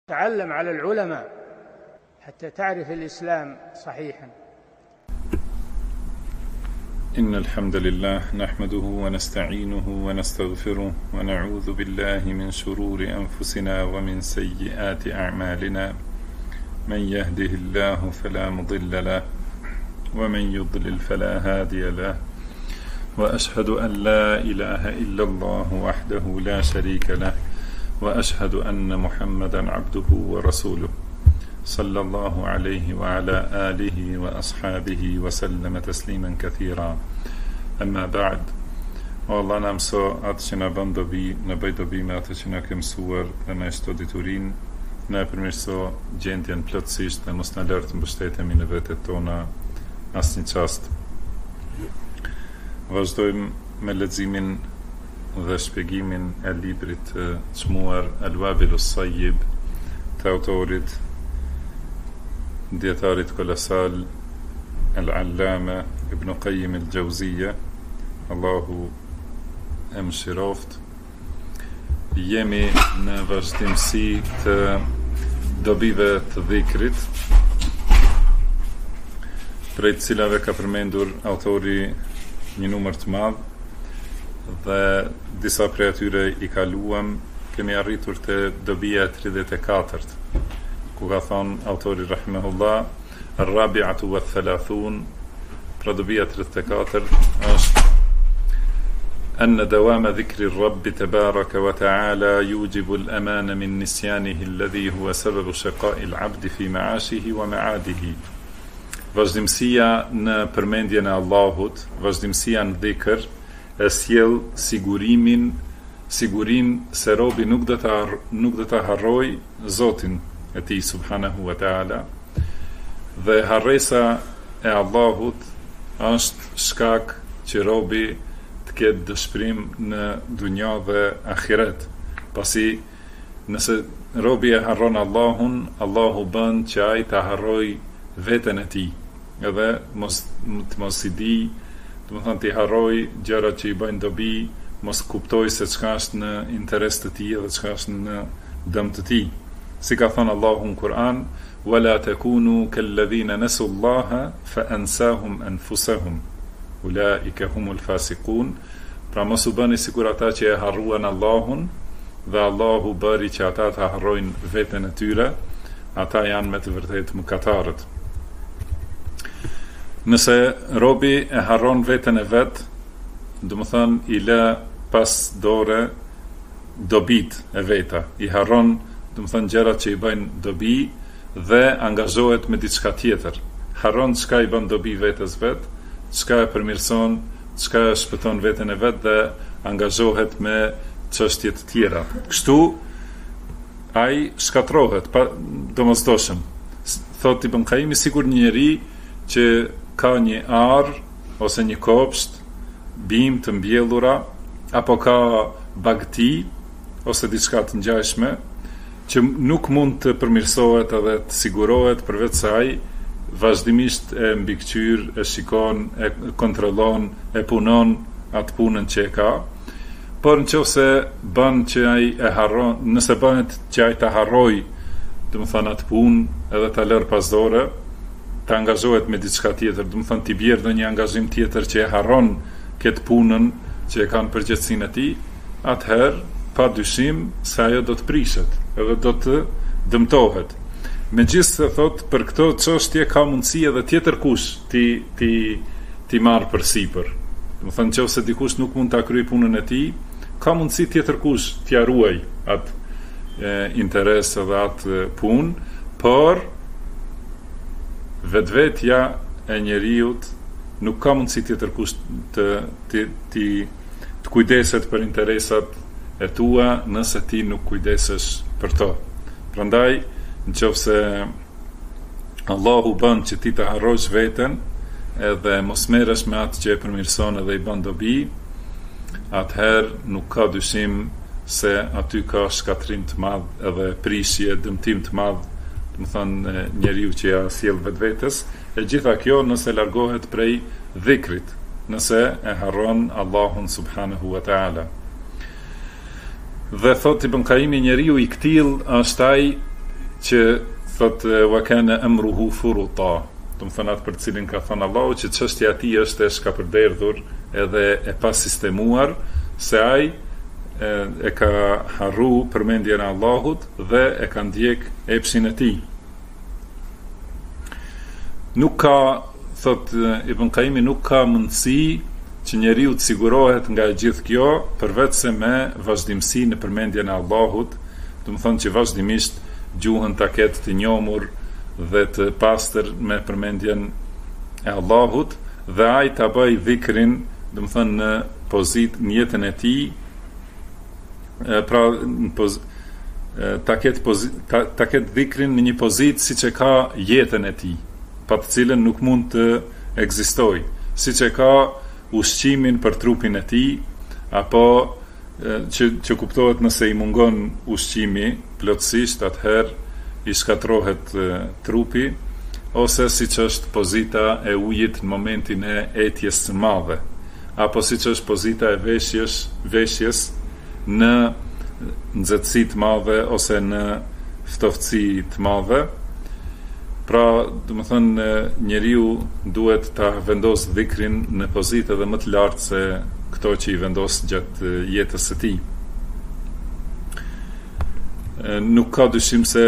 تعلم على العلماء حتى تعرف الإسلام صحيحا. إن الحمد لله نحمده ونستعينه ونستغفره ونعوذ بالله من شرور أنفسنا ومن سيئات أعمالنا. من يهده الله فلا مضل له ومن يضلل فلا هادي له، وأشهد أن لا إله إلا الله وحده لا شريك له، وأشهد أن محمدا عبده ورسوله صلى الله عليه وعلى آله وأصحابه وسلم تسليما كثيرا. أما بعد، Allah na mëso atë që na bën dobi, na bëj dobi me atë që na ke mësuar dhe na shto diturin, na përmirëso gjendjen plotësisht dhe mos na lër të mbështetemi në vetet tona asnjë çast. Vazhdojmë me leximin dhe shpjegimin e librit të çmuar Al-Wabilus Sayyib të autorit dietarit kolosal Al-Allama Ibn Qayyim Al-Jauziyja, Allahu e mëshiroft. Jemi në vazhdimsi të dobive të dhikrit, prej të cilave ka përmendur autori një numër të madh, dhe disa prej atyre i kaluam. Kemi arritur te dobia 34, ku ka thonë autori rahimahullah, ar-rabi'atu wa thalathun, pra dobia 34 është أن دوام ذكر الرب تبارك وتعالى يوجب الأمان من نسيانه الذي هو سبب شقاء العبد في معاشه ومعاده. Vazhdimësia në përmendjen e Allahut, vazhdimësia në dhikr, e sjell sigurinë se robi nuk do të harroj Zotin e tij subhanahu wa taala. Dhe harresa e Allahut është shkak që robi këtë dëshpërim në dunja dhe ahiret. Pasi nëse robi e harron Allahun, Allahu bën që ai ta harroj veten e tij, edhe mos i di, domethënë ti harroj gjërat që i bëjnë dobi, mos kuptoj se çka është në interes të tij dhe çka është në dëm të tij. Si ka thënë Allahu në Kur'an, wala takunu kalladhina nasu Allaha fa ansahum anfusahum ulaika humul fasiqun. Pra mos u bëni sikur ata që e harruan Allahun dhe Allahu bëri që ata të harrojnë veten e tyre, ata janë me të vërtetë mëkatarët. Nëse robi e harron veten e vet, domethënë i lë pas dore dobit e veta, i harron domethënë gjërat që i bëjnë dobi dhe angazhohet me diçka tjetër. Harron çka i bën dobi vetes vet, çka e përmirëson, çka e shpëton veten e vet dhe angazhohet me çështje të tjera. Kështu ai shkatrohet domosdoshëm. Thotë Ibn Qayyim, sikur një njeri që ka një arr ose një kopsht, bim të mbjellura, apo ka bagti ose diçka të ngjashme që nuk mund të përmirësohet edhe të sigurohet përveç se ai vazhdimisht e mbikëqyr, e shikon, e kontrollon, e punon atë punën që e ka. Por nëse bën që ai e harron, nëse bëhet që ai ta harroj, domethënë atë punë edhe ta lër pas dore, ta angazhohet me diçka tjetër, domethënë ti bjerë në një angazhim tjetër që e harron këtë punën që e ka në përgjithësinë e tij, atëherë pa dyshim se ajo do të prishet, edhe do të dëmtohet. Megjithëse thot, për këto çështje ka mundësi edhe tjetër kush ti marrë për sipër. Domethënë nëse dikush nuk mund ta kryej punën e tij, ka mundësi tjetër kush t'ia ruaj atë interes edhe atë punë, por vetvetja e njeriut nuk ka mundësi tjetër kush të kujdeset për interesat e tua nëse ti nuk kujdesesh për to. Prandaj nëse Allahu bën që ti të harrosh veten edhe mos merresh me atë që e përmirëson edhe i bën dobi, atëherë nuk ka dyshim se aty ka shkatrim të madh edhe prishje, dëmtim të madh, domethënë njeriu që ja sjell vetvetes, e gjitha kjo nëse largohet prej dhikrit, nëse e harron Allahun subhanahu wa taala. Dhe thot Ibn Qayyim, njeriu i ktill është ai që thot wa kana amruhu furuta, do të thonë atë për cilin ka thënë Allahu që çështja e tij është e shkapërderdhur edhe e pasistemuar, se ai e ka harru përmendjen e Allahut dhe e ka ndjek epshin e tij. Nuk ka, thot Ibn Qayyim, nuk ka mundësi që njeriu të sigurohet nga gjithë kjo përveç se me vazhdimsi në përmendjen e Allahut, do të thonë që vazhdimisht gjuhën ta ketë të njohur dhe të pastër me përmendjen e Allahut, dhe ai ta bëj dhikrin, do të thonë në pozitë në jetën e tij, pra ta ketë dhikrin në një pozitë siç e ka jetën e tij, pa të cilën nuk mund të ekzistojë, siç e ka ushqimin për trupin e tij, apo që kuptohet nëse i mungon ushqimi plotësisht, atëherë i shkatrohet trupi, ose siç është pozita e ujit në momentin e etjes së madhe, apo siç është pozita e veshjes në nxehtësi të madhe ose në ftoftësi të madhe. Pra, do të thonë, njeriu duhet ta vendos dhikrin në pozitë edhe më të lartë se këto që i vendos gjatë jetës së tij. Nuk ka dyshim se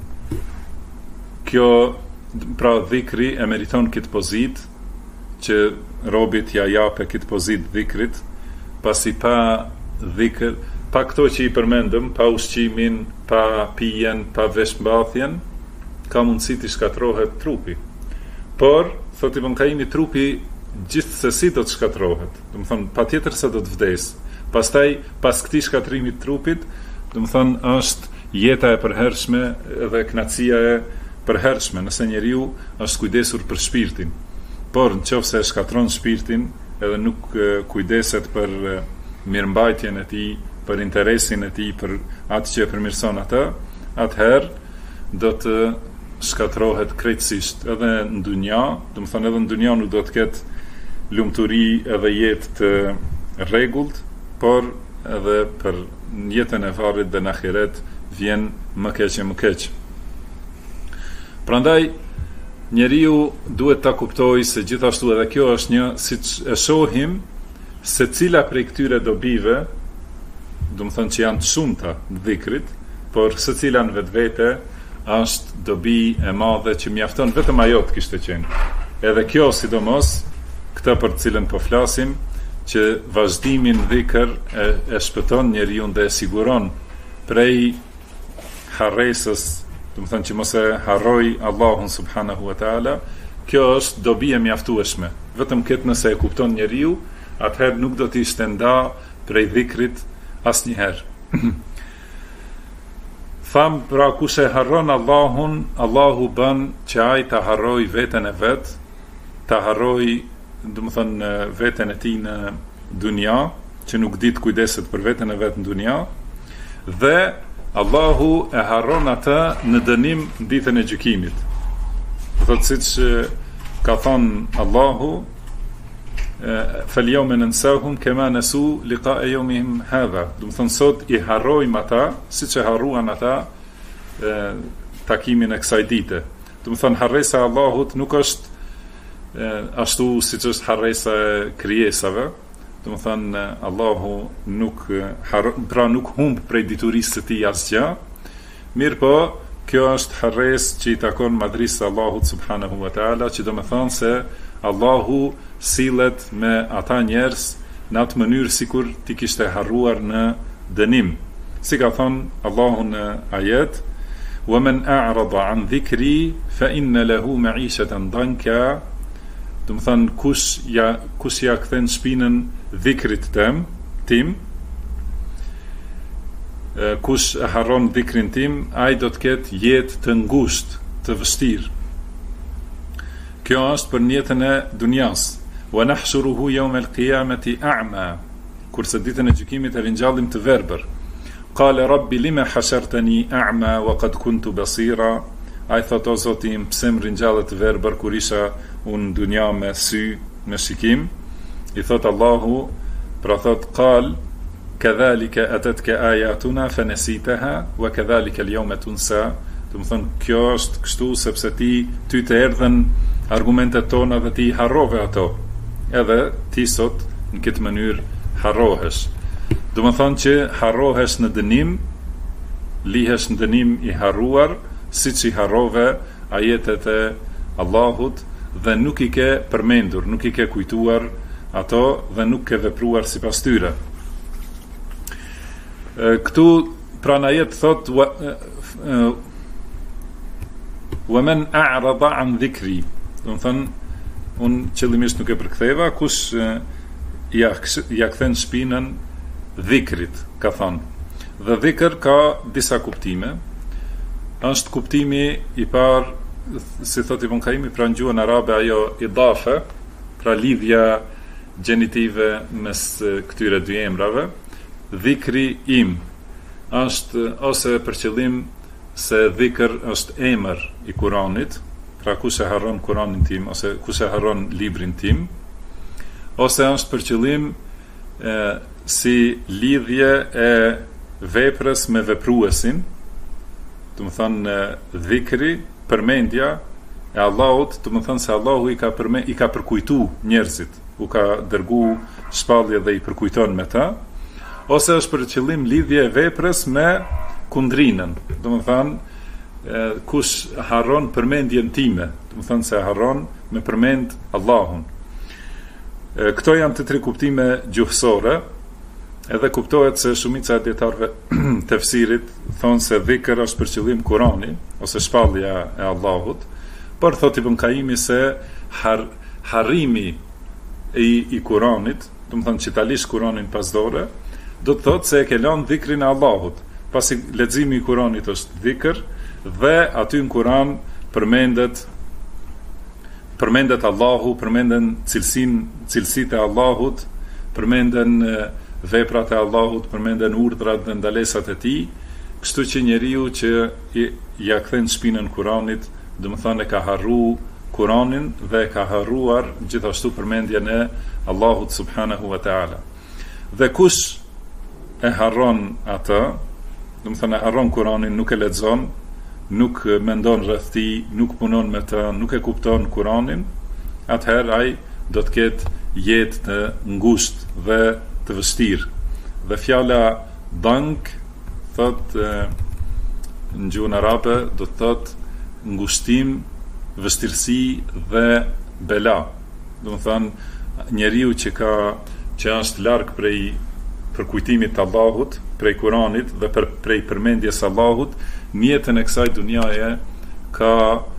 kjo, pra dhikri e meriton këtë pozitë, që robit ja jape këtë pozitë dhikrit, pasi pa dhikr, pa këto që i përmendëm, pa ushqimin, pa pijen, pa veshmbathjen, ka mundësi të shkatrohet trupi. Por, thot Ibn Qayyim, trupi gjithsesi do të shkatrohet. Do të thonë, patjetër se do të vdes. Pastaj, pas këtij shkatrimi të trupit, do të thonë, është jeta e përhershme dhe kënaqësia e përhershme, nëse njeriu është kujdesur për shpirtin. Por nëse e shkatron shpirtin, edhe nuk kujdeset për mirëmbajtjen e tij, për interesin e tij, për atë që e përmirëson atë, atëherë do të shkatrohet krejtësisht edhe në dunja, do të thonë edhe në dunja nuk do të ketë lumturi edhe jetë të rregullt, por edhe për jetën e varrit dhe në ahiret vjen më keq e më keq. Prandaj njeriu duhet ta kuptojë se gjithashtu edhe kjo është një, siç e shohim, se cila prej këtyre dobive, do të thonë që janë të shumta në dhikrit, por secila në vetvete është dobi e madhe që mjafton vetëm ajo të kishte qenë. Edhe kjo, sidomos, këtë për të cilën po flasim, që vazhdimin dhikr e shpëton njeriu dhe e siguron prej harresës, do të thonë që mos e harroj Allahun subhanahu wa taala. Kjo është dobi e mjaftueshme. Vetëm këtë nëse e kupton njeriu, atëherë nuk do të ishte nda prej dhikrit asnjëherë. Tham, pra kush e harron Allahun, Allahu bën që ai ta harroj veten e vet, ta harroj, do të thonë, veten e tij në dunja, që nuk dit kujdeset për veten e vet në dunja, dhe Allahu e harron atë në dënim në ditën e gjykimit. Thotë siç ka thënë Allahu, فَالْيَوْمَ نَنْسَاهُمْ كَمَا نَسُوا لِقَاءَ يَوْمِهِمْ هَذَا. Do të thonë sot i harrojmë ata siç e harruan ata takimin e kësaj dite. Do të thonë harresa e Allahut nuk është ashtu siç është harresa e krijesave. Do të thonë Allahu nuk nuk humb prej diturisë së tij asgjë. Mirë, kjo është harresë që i takon madhrisë së Allahut subhanahu wa taala, që do të thonë se Allahu sillet me ata njerëz në atë mënyrë sikur ti kishte harruar në dënim. Si ka thënë Allahu në ajet: "Wa man a'rada 'an dhikri fa inna lahu ma'ishatan danka." Do të thonë kush ja kthen shpinën dhikrit tim, kush e harron dhikrin tim, ai do të ketë jetë të ngushtë, të vështirë. Kjo është për jetën e dunjas. Wa nahshuruhu yawm al-qiyamati a'ma. Kurse ditën e gjykimit e ringjallim të verbër. Qala rabbi lima hashartani a'ma wa qad kuntu basira. Ai thot, o Zoti im, pse më ringjallet të verbër kur isha unë në dunja me sy, me shikim? I thot Allahu, pra thot, qal kadhalika atatka ayatuna fanasitaha wa kadhalika al-yawma tunsa. Do të thonë kjo është kështu sepse ty të erdhen argumentet tona dhe ti harrove ato. Edhe ti sot në këtë mënyrë harrohesh. Do të thonë që harrohesh në dënim, lihesh në dënim i harruar, siç i harrove ajetet e Allahut dhe nuk i ke përmendur, nuk i ke kujtuar ato dhe nuk ke vepruar sipas tyre. Këtu pranë ajet thot wa man a'rada an dhikri. Do të thonë unë qëllimisht nuk e përktheva, kush ja kthen shpinën dhikrit, ka thonë. Dhe dhikr ka disa kuptime. Është kuptimi i parë, si thot Ibn Kaimi, pra në gjuhën arabe ajo idafe, pra lidhja gjenitive mes këtyre dy emrave. Dhikri im është ose për qëllim se dhikr është emër i Kuranit, pra kush e harron Kuranin tim ose kush e harron librin tim, ose është për qëllim si lidhje e veprës me vepruesin. Do të thonë dhikri, përmendja e Allahut, do të thonë se Allahu i ka përkujtu njerëzit, u ka dërgu shpallje dhe i përkujton me ta, ose është për qëllim lidhje e veprës me kundrinën. Do të thonë kush harron përmendjen time, do të thonë se harron me përmend Allahun. Këto janë të tre kuptime gjuhësore. Edhe kuptohet se shumica e dietarëve të tefsirit thonë se dhikr është për qëllim Kurani ose shpallja e Allahut, por thot Ibn Kaimi se harrimi i Kuranit, do të thonë që ta lish Kuranin pas dore, do të thotë se e ke lënë dhikrin e Allahut. Pasi leximi i Kuranit është dhikr dhe aty në Kuran përmendet Allahu, përmenden cilësitë e Allahut, përmenden veprat e Allahut, përmenden urdhrat dhe ndalesat e tij, kështu që njeriu që ja kthen shpinën Kuranit, do të thonë ka harru Kuranin dhe ka harruar gjithashtu përmendjen e Allahut subhanahu wa taala. Dhe kush e harron atë, do të thonë e harron Kuranin, nuk e lexon, nuk mendon rreth tij, nuk punon me të, nuk e kupton Kuranin, atëherë ai do të ketë jetë të ngushtë dhe të vështirë. Dhe fjala dank thot në gjuhën arabe do të thot ngushtim, vështirësi dhe bela. Do të thonë njeriu që është larg prej përkujtimit të Allahut, prej Kuranit dhe prej përmendjes së Allahut, në jetën e kësaj dunjaje ka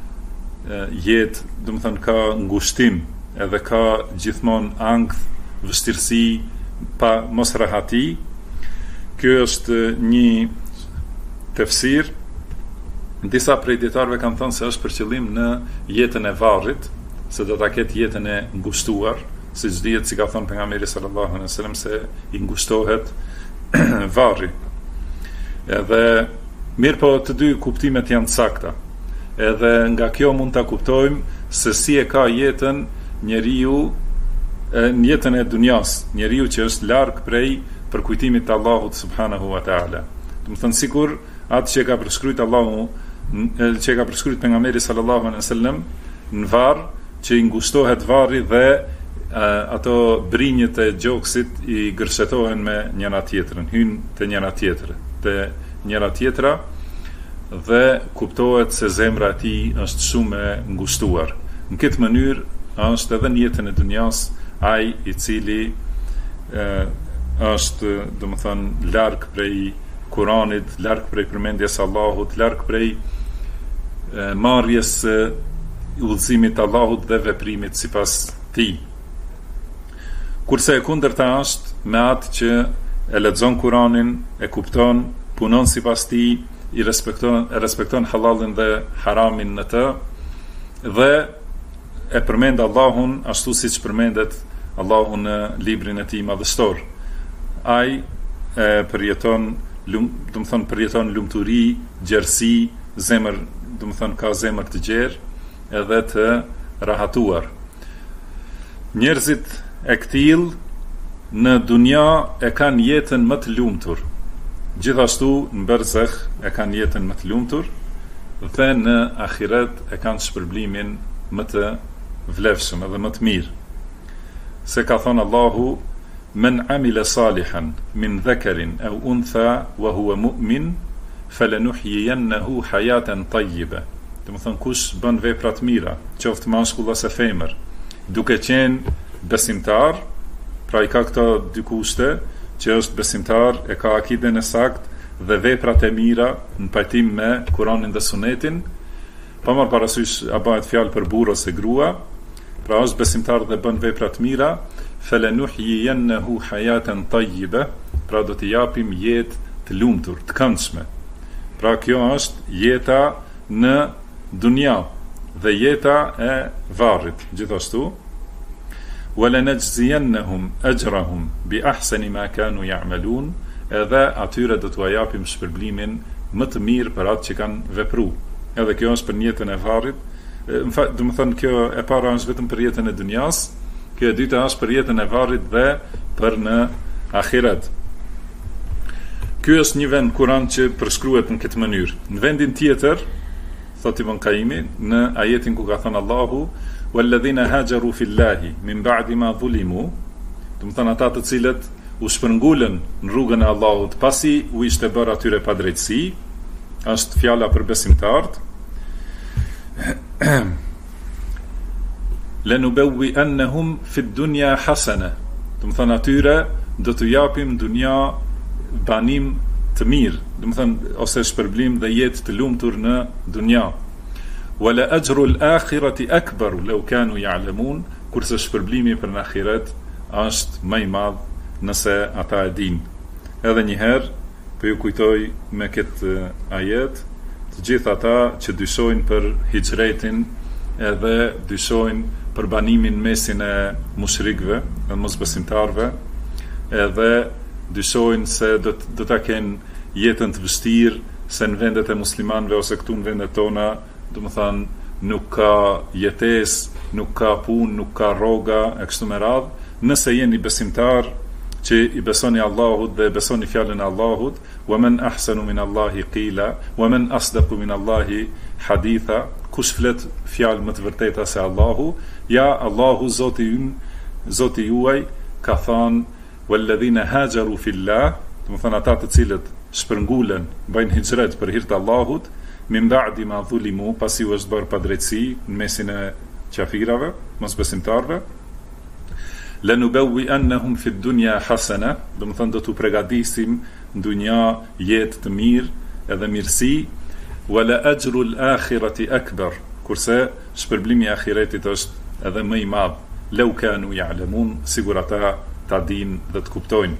jetë, do të thonë ka ngushtim, edhe ka gjithmonë ankth, vështirësi, pa mos rahati. Kjo është një tefsir. Disa prej dietarëve kanë thënë se është për qëllim në jetën e varrit, se do ta ketë jetën e ngushtuar, siç dihet, si ka thënë pejgamberi sallallahu alaihi wasallam se i ngushtohet varri. Edhe mirë, po të dy kuptimet janë sakta. Edhe nga kjo mund ta kuptojmë se si e ka jetën njeriu në jetën e dunjas, njeriu që është larg prej përkujtimit të Allahut subhanahu wa taala. Do të thonë sikur atë që ka përshkruajtur Allahu, që ka përshkruajtur pejgamberi sallallahu alaihi wasallam në varr, që i ngushtohet varri dhe ato brinjët e gjoksit i gërshetohen me njëra tjetrën, hyn te njëra tjetra dhe kuptohet se zemra e tij është shumë e ngushtuar. Në këtë mënyrë është edhe në jetën e dunjas ai i cili është, do të thonë, larg prej Kuranit, larg prej përmendjes së Allahut, larg prej marrjes së udhëzimit të Allahut dhe veprimit sipas tij. Kurse e kundërta është me atë që e lexon Kuranin, e kupton, punon sipas tij, i respekton halalin dhe haramin në të, dhe e përmend Allahun ashtu siç përmendet Allahu në librin e tij madhështor. Ai përjeton lumturi, gjerësi, zemër, do të thonë ka zemër të gjerë edhe të rahatuar. Njerëzit e këtill në dunja e kanë jetën më të lumtur. Gjithashtu në berzekh e kanë jetën më të lumtur, dhe në ahiret e kanë shpërblimin më të vlefshëm edhe më të mirë. Se ka thënë Allahu: "Men amila salihan min dhakarin aw untha wa huwa mu'min falanuhyiyannahu hayatan tayyiba." Do të thonë kush bën vepra të mira, qoftë mashkull ose femër, duke qenë besimtar, pra i ka këto dy kushte, që është besimtar, e ka akiden e sakt dhe veprat e mira në pajtim me Kur'anin dhe Sunetin, pa marrë parasysh a bëhet fjalë për burrë ose grua, pra është besimtar dhe bën vepra të mira, falanuhyiyannahu hayatan tayyiba, pra do t'i japim jetë të lumtur, të këndshme. Pra kjo është jeta në dunja dhe jeta e varrit, gjithashtu. وَلَنَجْزِيَنَّهُمْ أَجْرَهُمْ بِأَحْسَنِ مَا كَانُوا يَعْمَلُونَ, edhe atyre do t'u japim shpërblimin më të mirë për atë që kanë vepruar. Edhe kjo është për jetën e varrit. Do të thënë kjo e para është vetëm për jetën e dunjas, kjo e dyta është për jetën e varrit dhe për në ahiret. Ky është një vend Kur'an që përshkruhet në këtë mënyrë. Në vendin tjetër, thot Ibn Qayimi, në ajetin ku ka thënë Allahu: "Walladhina hajaru fillahi min ba'di ma zulimu", do të thonë ata të cilët u shpërngulën në rrugën e Allahut pasi u ishte bërë atyre pa drejtësi, është fjala për besimtarët. "Lanubawwi'annahum fid dunya hasana", do të thonë atyre do t'u japim dunja banim të mirë, do të thonë ose shpërblim dhe jetë të lumtur në dunja. "Wala ajru al-akhirati akbar law kanu ya'lamun", kurse shpërblimi për në ahiret është më i madh nëse ata e dinë. Edhe një herë po ju kujtoj me këtë ajet të gjithë ata që dyshojnë për hijretin edhe dyshojnë për banimin mesin e mushrikëve dhe mosbesimtarëve, edhe dyshojnë se do ta kenë jetën të vështirë, se në vendet e muslimanëve ose këtu në vendet tona, do të thonë, nuk ka jetesë, nuk ka punë, nuk ka rroga e kështu me radhë. Nëse jeni besimtar që i besoni Allahut dhe besoni fjalën e Allahut, wa man ahsanu min Allahi qila wa man asdaqu min Allahi haditha, kush flet fjalë më të vërteta se Allahu, ja Allahu Zoti juaj ka thënë: "Walladhina hajaru fillah", do të thonë ata të cilët shpërngulen, bëjnë hijret për hir të Allahut, min ba'di ma zulimu, pasi u është bërë pa drejtësi në mesin e qafirave, mosbesimtarve. "Lanubawwi'annahum fid dunya hasana", do të thonë do t'u përgatisim në dunja jetë të mirë edhe mirësi. "Wala ajru al-akhirati akbar", kurse shpërblimi i ahiretit është edhe më i madh, law kanu ya'lamun, sigur ata ta dinë dhe të kuptojnë.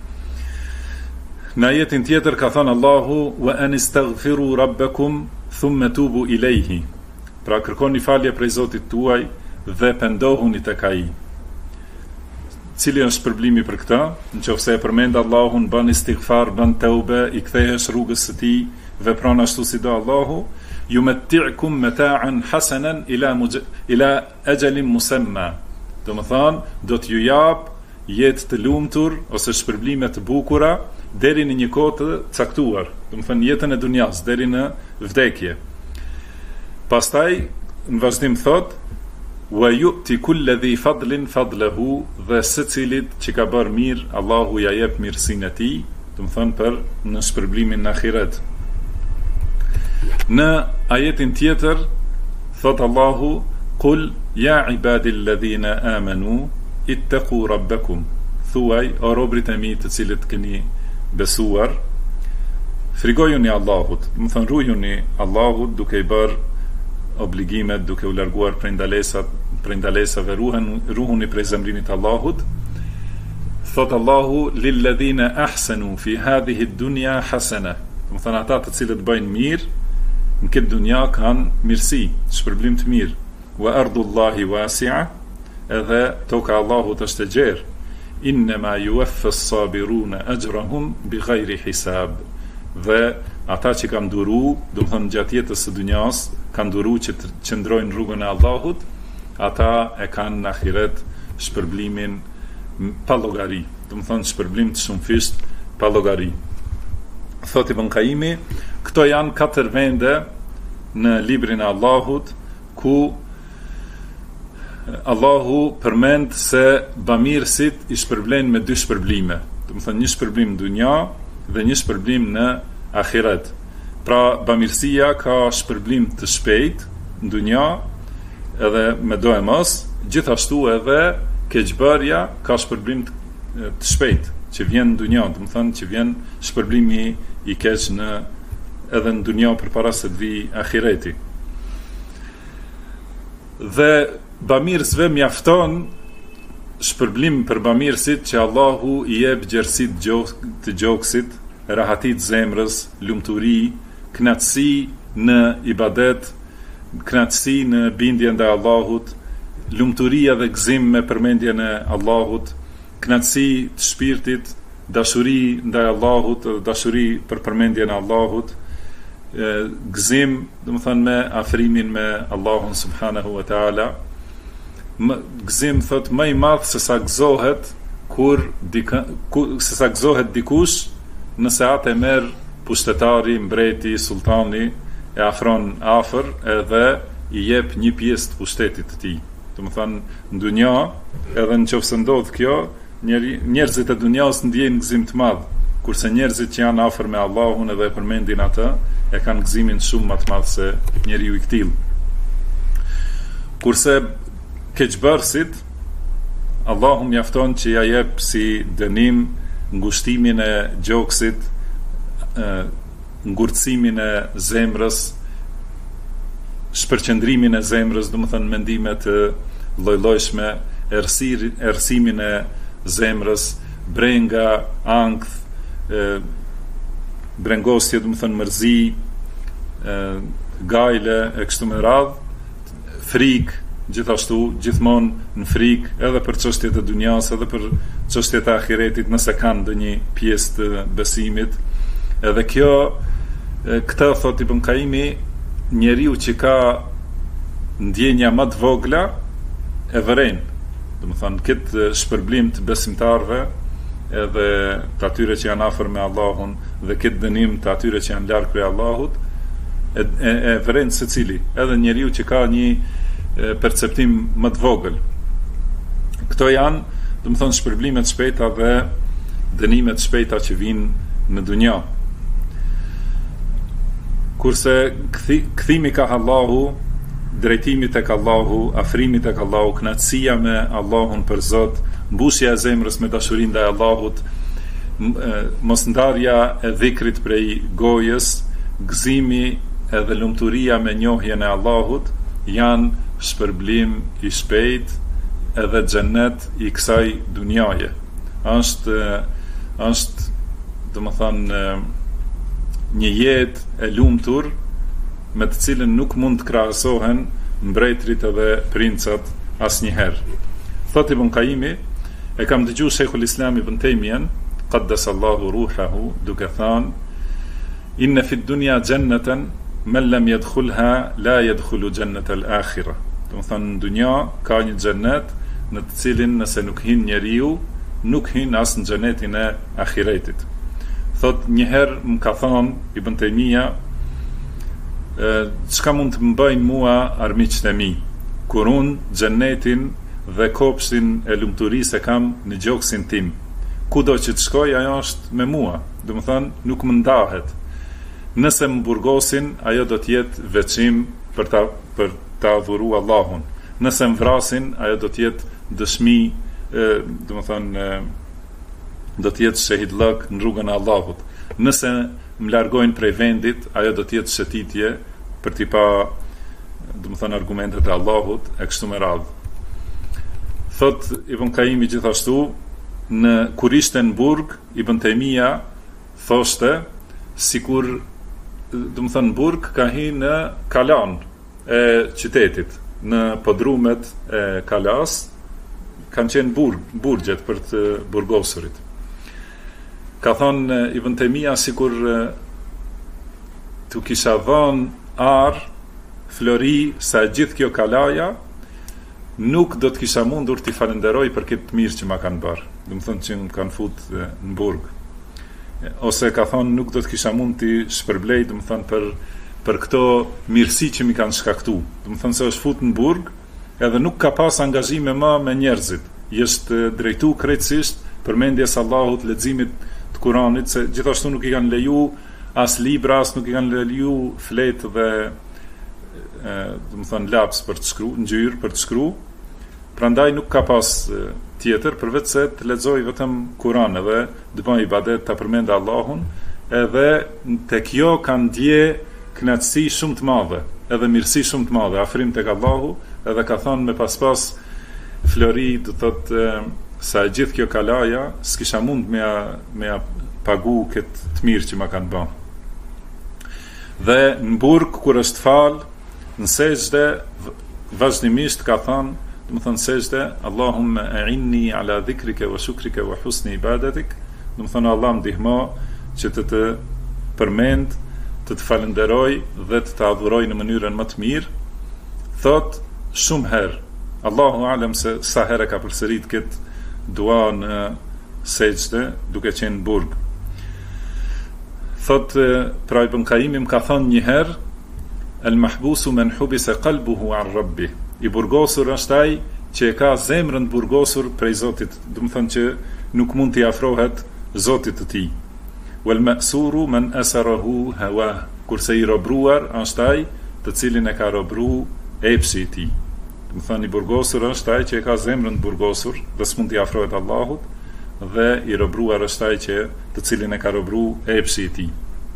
Në ajetin tjetër ka thënë Allahu: "Wa anistaghfiru rabbakum thumma tubu ilayhi", pra kërkoni falje prej Zotit tuaj dhe pendohuni tek ai. Cili është shpërblimi për këtë? Nëse e përmend Allahun, bën istighfar, bën teube, i kthehesh rrugës së tij, vepron ashtu si do Allahu, "Yumatti'kum mata'an hasanan ila ajalin musamma", do të thonë do t'ju jap jetë të lumtur ose shpërblime të bukura deri në një kohë të caktuar, do të thonë jetën e dunjas deri në vdekje. Pastaj në vazhdim thot: "Wa yu'ti kulli dhi fadlin fadlahu", dhe secilit që ka bërë mirë Allahu ja jep mirësinë e tij, do të thonë për në shpërblimin në ahiret. Në ajetin tjetër thot Allahu: "Qul ya ibadilladhina amanu ittaqu rabbakum", thuaj o robrit e mi të cilët keni besuar, frigojuni Allahut, do të thonë rujuni Allahut duke i bërë obligimet, duke u larguar prej ndalesave, ruhuni prej zemrinit të Allahut. Thot Allahu: "Lilladhina ahsanu fi hadhihi ad-dunya hasana", do të thonë ata të cilët bëjnë mirë në këtë dunja kanë mirësi, shpërblim të mirë. "Wa ardullahi wasi'a", edhe toka Allahut është e gjerë. "Innama yuwaffa as-sabiruna ajrahum bighayri hisab", dhe ata që kanë duru, do të thonë gjatë jetës së dunjas, kanë duru që të qëndrojnë rrugën e Allahut, ata e kanë në ahiret shpërblimin pa llogari, do të thonë shpërblim të shumëfisht pa llogari. Thot Ibn Qayimi, këto janë 4 vende në librin e Allahut, ku Allahu përmend se bamirësit i shpërblen me 2 shpërblime. Do të thonë një shpërblim në dunja dhe një shpërblim në ahiret. Pra bamirësia ka shpërblim të shpejt në dunja edhe me do e mos, gjithashtu edhe keqbërja ka shpërblim të shpejt që vjen në dunja, do të thonë që vjen shpërblimi i keq në edhe në dunja përpara se të vi ahireti. Dhe bamirësve mjafton shpërblim për bamirësit që Allahu i jep gjerësi të gjoksit, rahatit zemrës, lumturi, knatësi në ibadet, knatësi në bindjen ndaj Allahut, lumturia dhe gëzim me përmendjen e Allahut, knatësi të shpirtit, dashuri ndaj Allahut, dashuri për përmendjen e Allahut, gëzim, do të thënë me afrimin me Allahun subhanahu wa taala. Gëzim thot më i madh se sa gëzohet se sa gëzohet dikush nëse atë e merr pushtetari, mbreti, sultani, e afron afër edhe i jep një pjesë të pushtetit të tij. Do të thënë në dunja, edhe nëse ndodh kjo, njerëzit e dunjas ndjejnë gëzim të madh, kurse njerëzit që janë afër me Allahun edhe e përmendin atë, e kanë gëzimin shumë më të madh se njeriu i ktill. Kurse keqbërësit, Allahu mjafton që ja jep si dënim ngushtimin e gjoksit, ngurtësimin e zemrës, shpërqendrimin e zemrës, do të thënë mendime të lloj-llojshme, errësimin e zemrës, brenga, ankth, brengosje, do të thënë mërzi, gajle e kështu me radhë, frikë, gjithashtu gjithmonë në frikë, edhe për çështjet e dunjas, edhe për çështjet e ahiretit, nëse kanë ndonjë pjesë të besimit. Edhe kjo, këtë thot Ibn Kaimi, njeriu që ka ndjenja më të vogla e vëren, do të thonë këtë shpërblim të besimtarëve, edhe të atyre që janë afër me Allahun, dhe këtë dënim të atyre që janë larg prej Allahut, e vëren secili, edhe njeriu që ka një perceptim më të vogël. Këto janë, do të thonë, shpërblimet shpejta dhe dënimet shpejta që vinë në dunja. Kurse kthimi ka Allahu, drejtimi tek Allahu, afrimi tek Allahu, kënaqësia me Allahun për Zot, mbushja e zemrës me dashuri ndaj Allahut, mosndarja e dhikrit prej gojës, gëzimi edhe lumturia me njohjen e Allahut, janë shpërblim i shpejt edhe xhennet i kësaj dunjaje. Është do të thonë një jetë e lumtur me të cilën nuk mund të krahasohen mbretërit edhe princat asnjëherë. Thot Ibn Kaimi, e kam dëgjuar Sheikhul Islam Ibn Taymiyan, qaddasallahu ruhahu, duke thënë: inna fi dunya jannatan man lam yadkhulha la yadkhulu jannata al-akhirah. Do të thonë në dunja ka një xhennet në të cilin nëse nuk hyn njeriu, nuk hyn as në xhenetin e ahiretit. Thot njëherë më ka thonë Ibn Taymija, çka mund të më bëjnë mua armiqtë e mi, kur unë xhenetin dhe kopshtin e lumturisë e kam në gjoksin tim. Kudo që të shkoj, ajo është me mua, do të thonë nuk më ndahet. Nëse më burgosin, ajo do të jetë veçim për ta adhuru Allahun. Nëse më vrasin, ajo do të jetë dëshmi, do të thonë do të jetë shahidllëk në rrugën e Allahut. Nëse më largojnë prej vendit, ajo do të jetë shëtitje për t'i pa, do të thonë, argumentet e Allahut e kështu me radhë. Thot Ibn Kaimi gjithashtu, kur ishte në burg, Ibn Taymija thoshte, sikur, do të thonë, burg ka hi në kalan e qytetit, në podrumet e kalas, kanë qenë burgjet për të burgosurit. Ka thonë Ibn Taymija, sikur tu kisha dhënë ar, flori, sa gjithë kjo kalaja, nuk do të kisha mundur t'i falenderoj për këtë mirë që ma kanë bërë. Do të thonë që më kanë fut në burg. Ose ka thonë nuk do të kisha mund t'i shpërblej, do të thonë për për këto mirësi që mi kanë shkaktu. Do të thonë se është fut në burg, edhe nuk ka pas angazhime më me njerëzit. Është drejtu krejtësisht përmendjes Allahut, leximit të Kuranit, se gjithashtu nuk i kanë leju as libra, as nuk i kanë leju fletë dhe do të thonë laps për të shkruar, ngjyrë për të shkruar. Prandaj nuk ka pas tjetër përveç se të lexoj vetëm Kur'an edhe të bëj ibadet, ta përmend Allahun, edhe tek kjo kanë ndje kënaqësi shumë të madhe, edhe mirësi shumë të madhe, afrim tek Allahu, edhe ka thonë me pas flori, do thotë sa gjithë kjo kalaja s'kisha mund me pagu këtë të mirë që ma kanë bën. Dhe në burg kur është fal, në sejdë vazhdimisht ka thonë, do të thonë sejdë, Allahumma a'inni ala dhikrika wa shukrika wa husni ibadatik, do të thonë Allah më ndihmo që të përmend, të falenderoj dhe të adhuroj në mënyrën më të mirë. Thot shumë herë, Allahu alem se sa herë ka përsërit këtë dua në sejdë duke qenë burg. Thot pra Ibn Qayyim ka thonë një herë, el mahbusu men hubisa qalbuhu an rabbi. I burgosur është ai që e ka zemrën burgosur prej Zotit, do të thonë që nuk mund t'i afrohet Zotit të tij. Wal ma'suru man asarahu hawa, kurse i robruar është ai të cilin e ka robru epshi i tij. Do të thonë i burgosur është ai që e ka zemrën burgosur dhe s'mund t'i afrohet Allahut, dhe i robruar është ai që të cilin e ka robru epshi i tij.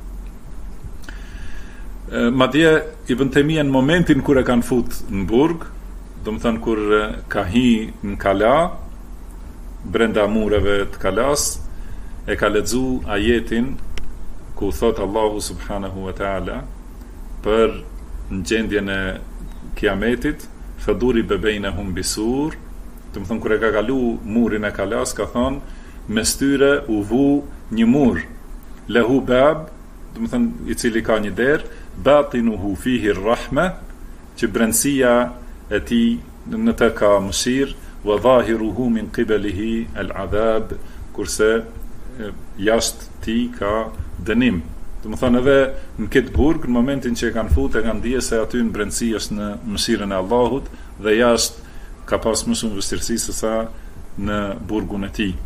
Madje Ibn Taymija në momentin kur e kanë fut në burg, do të thënë kur ka hi në kala, brenda mureve të kalas, e ka lexu ajetin ku thot Allahu subhanahu wa ta'ala për në gjendjen e kiametit, faduri bebejnahum bisur, do të thënë kur e ka kalu murin e kalas, ka thonë mes tyre u vu një mur, lehu bab, do të thënë i cili ka një derë, batinuhu fihi rrahme, që brendësia e tij në të ka mëshirë, wa zahiruhu min qibalihi al-adhab, kurse jashtë tij ka dënim. Do të thonë edhe në këtë burg, në momentin që e kanë futur, e kanë dije se aty në brendësi është në mëshirën e Allahut dhe jashtë ka pas më shumë vështirësi se sa në burgun e tij.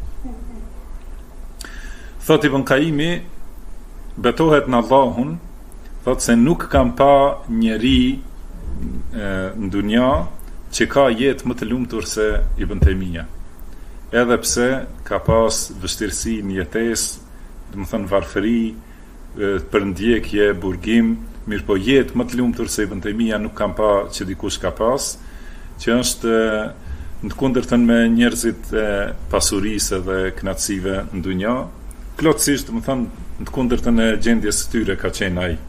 Thot Ibn Qayyimi, betohet në Allahun, thot se nuk kam pa njeri në dunja që ka jetë më të lumtur se Ibn Taymija. Edhe pse ka pas vështirësi në jetesë, do të thënë varfëri, për ndjekje, burgim, mirë po jetë më të lumtur se Ibn Taymija nuk kam pa që dikush ka pas, që është në të kundërtën me njerëzit e pasurisë dhe kënaqësive në dunja, plotësisht, do të thënë, në të kundërtën e gjendjes së tyre ka qenë ai.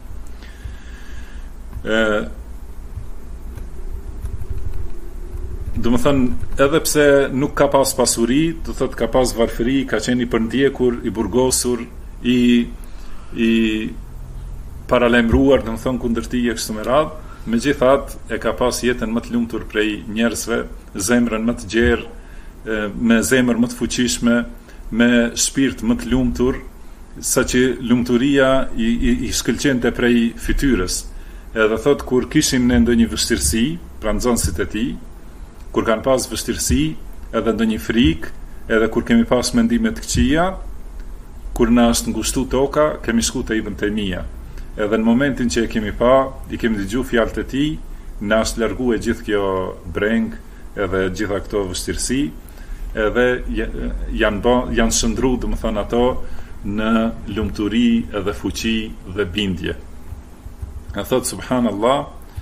Do më thënë, edhe pse nuk ka pas pasuri, do thot ka pas varfëri, ka qenë i përndjekur, i burgosur, i paralemruar, do më thënë kundër tij e kështu me radhë, megjithatë e ka pas jetën më të lumtur prej njerëzve, zemrën më të gjerë, me zemër më të fuqishme, me shpirt më të lumtur, saqë lumturia i shkëlqente prej fytyrës. Edhe thot kur kishin në ndonjë vështirësi, pra nxënësit e tij, kur kanë pas vështirësi, edhe ndonjë frikë, edhe kur kemi pas mendime të këqija, kur na është ngushtu toka, kemi shku te Ibn Taymija. Edhe në momentin që e kemi pa, i kemi dëgju fjalët e tij, na është largue gjithë kjo breng, edhe gjitha këto vështirësi, edhe janë shndru, do të thonë ato, në lumturi edhe fuqi dhe bindje. A thot subhanallah,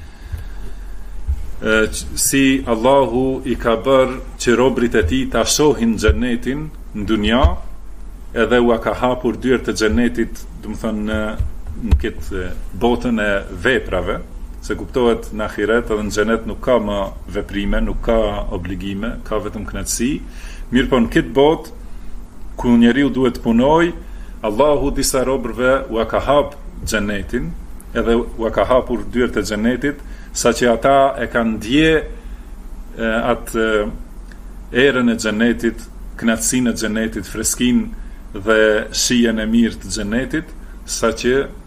si Allahu i ka bërë që robrit e tij ta shohin xhenetin në dunja, edhe u ka hapur dyert e xhenetit, do të thonë në këtë botën e veprave, se kuptohet në ahiret edhe në xhenet nuk ka më veprime, nuk ka obligime, ka vetëm kënaqësi. Mirë po në këtë botë ku njeriu duhet të punojë, Allahu disa robërve u ka hap xhenetin, edhe u ka hapur dyert e xhenetit, saqë ata e kanë ndje atë erën e xhenetit, kënaqësinë e xhenetit, freskinë dhe shijen e mirë të xhenetit, saqë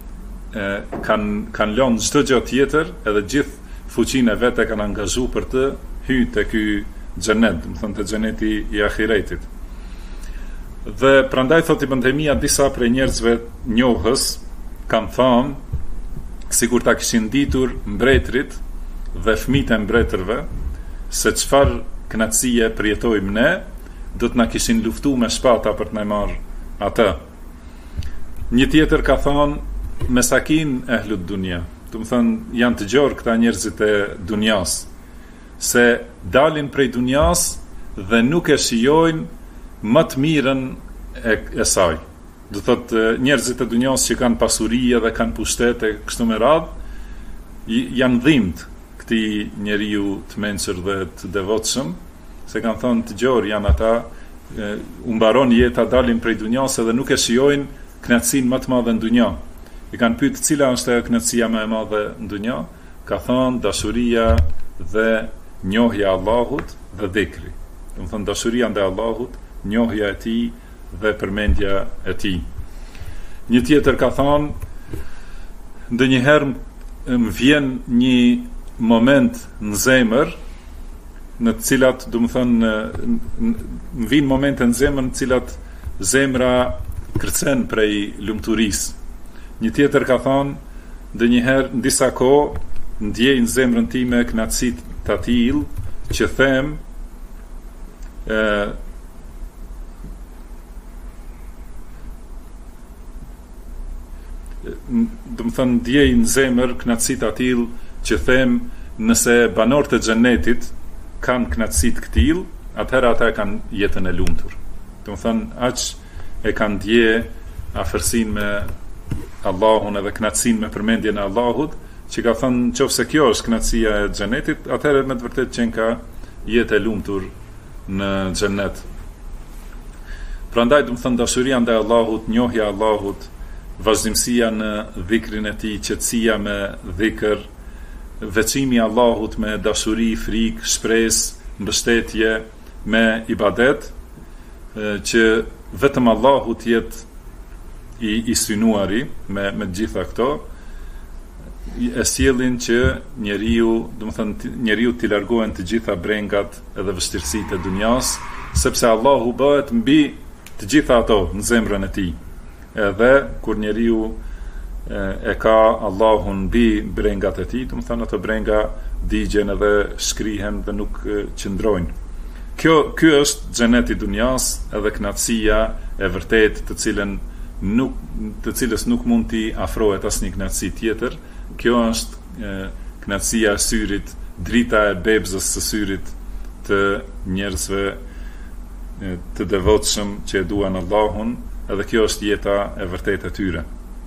kanë lënë çdo gjë tjetër, edhe gjithë fuqinë e vet e kanë angazhuar për të hyrë te ky xhenet, do të thonë te xheneti i ahiretit. Dhe prandaj thotë Ibn Taymija, disa prej njerëzve njohës kanë thënë, sikur ta kishin ditur mbretërit dhe fëmijët e mbretërve se çfarë kënaqësie përjetojmë ne, do të na kishin luftuar me shpata për të na marrë atë. Një tjetër ka thënë, mesakin ehlud dunia, do të thonë janë të gjorë këta njerëzit e dunjas, se dalin prej dunjas dhe nuk e shijojnë më të mirën e saj. Do thotë njerëzit e dunjas që kanë pasuri dhe kanë pushtete kështu me radhë, janë dhimbt këtij njeriu të mençur dhe të devotshëm, se kanë thonë të gjorë janë ata, u mbaron jeta, dalin prej dunjas dhe nuk e shijojnë kënaqësinë më të madhe në dunja. I kanë pyetur cila është ajo kënaqësia më e madhe në dunja, ka thonë dashuria dhe njohja e Allahut dhe dhikri. Do të thonë dashuria ndaj Allahut, njohja e tij dhe përmendja e tij. Një tjetër ka thonë, ndonjëherë më vjen një moment në zemër, në të cilat, do të thonë, më vijnë momente në zemër në të cilat zemra kërcen prej lumturisë. Një tjetër ka thonë, ndonjëherë në disa kohë ndjej në zemrën time kënaqësi të tillë që them do të thënë ndjej në zemër kënaqësi të tillë që them nëse banorët e xhenetit kanë kënaqësi të tillë, atëherë ata kanë jetën e lumtur. Do të thënë aq e kanë ndje afërsinë me Allahun edhe kënaqësinë me përmendjen e Allahut, që ka thënë nëse kjo është kënaqësia e xhenetit, atëherë me të vërtetë që ka jetë e lumtur në xhenet. Prandaj do të thënë dashuria ndaj Allahut, njohja e Allahut, vazhdimësia në dhikrin e tij, qetësia me dhikr, veçimi i Allahut me dashuri, frikë, shpresë, mbështetje me ibadet, që vetëm Allahu të jetë i synuari me gjitha këto, e sjellin që njeriu, do të thënë njeriu t'i largohen të gjitha brengat edhe vështirësitë e dunjas, sepse Allahu bëhet mbi të gjitha ato në zemrën e tij. Edhe kur njeriu e ka Allahun mbi brengat e tij, do të thënë ato brenga digjen edhe shkrihen dhe nuk qëndrojnë. Ky është xheneti i dunjas, edhe kënaqësia e vërtetë të cilës nuk mund t'i afrohet asnjë kënaqësi tjetër. Kjo është kënaqësia e syrit, drita e bebzës së syrit të njerëzve të devotshëm që e duan Allahun, edhe kjo është jeta e vërtetë e tyre.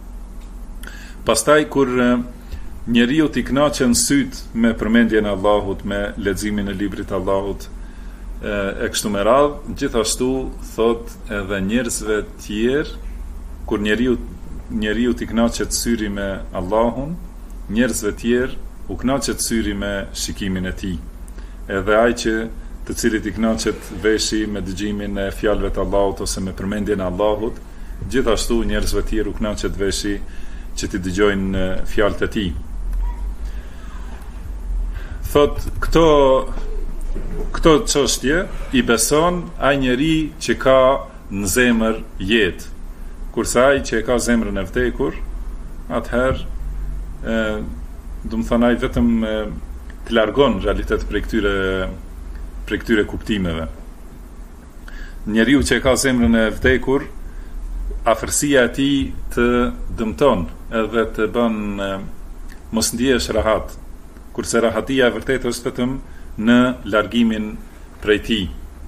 Pastaj kur njeriu t'i kënaqen syt me përmendjen e Allahut, me leximin e librit të Allahut, e kështu me radhë, gjithashtu thot edhe njerëzve tjerë, kur njeriu t'i kënaqet syri me Allahun, njerëzve tjerë u kënaqet syri me shikimin e tij. Edhe ai që të cilit i kënaqet veshi me dëgjimin e fjalëve të Allahut ose me përmendjen e Allahut, gjithashtu njerëzve tjerë u kënaqet veshi që t'i dëgjojnë fjalët e tij. Thot këto çështje i beson ai njeri që ka në zemër jetë, kurse ai që e ka zemrën e vdekur, atëherë do të thonë ai vetëm të largon realitet prej këtyre kuptimeve. Njeriu që e ka zemrën e vdekur, afërsia e tij të dëmton edhe të bën mos ndihesh rahat, kurse rahatia e vërtetë është vetëm në largimin prej tij.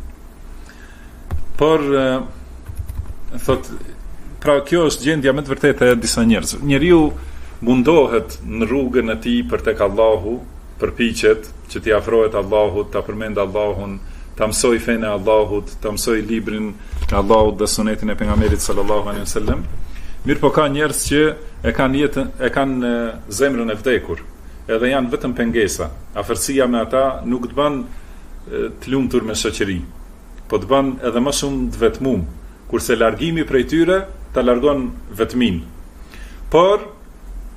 Por thot, pra kjo është gjendja me të vërtetë e disa njerëz. Njeriu mundohet në rrugën e tij për tek Allahu, përpiqet që t'i afrohet Allahut, ta përmend Allahun, ta mësoj fenë e Allahut, ta mësoj librin e Allahut dhe sunetin e pejgamberit sallallahu alaihi wasallam. Mirë po ka njerëz që e kanë zemrën e vdekur, edhe janë vetëm pengesa. Afërsia me ata nuk të bën të lumtur me shoqëri, po të bën edhe më shumë të vetmuar, kurse largimi prej tyre ta largon vetmin. Por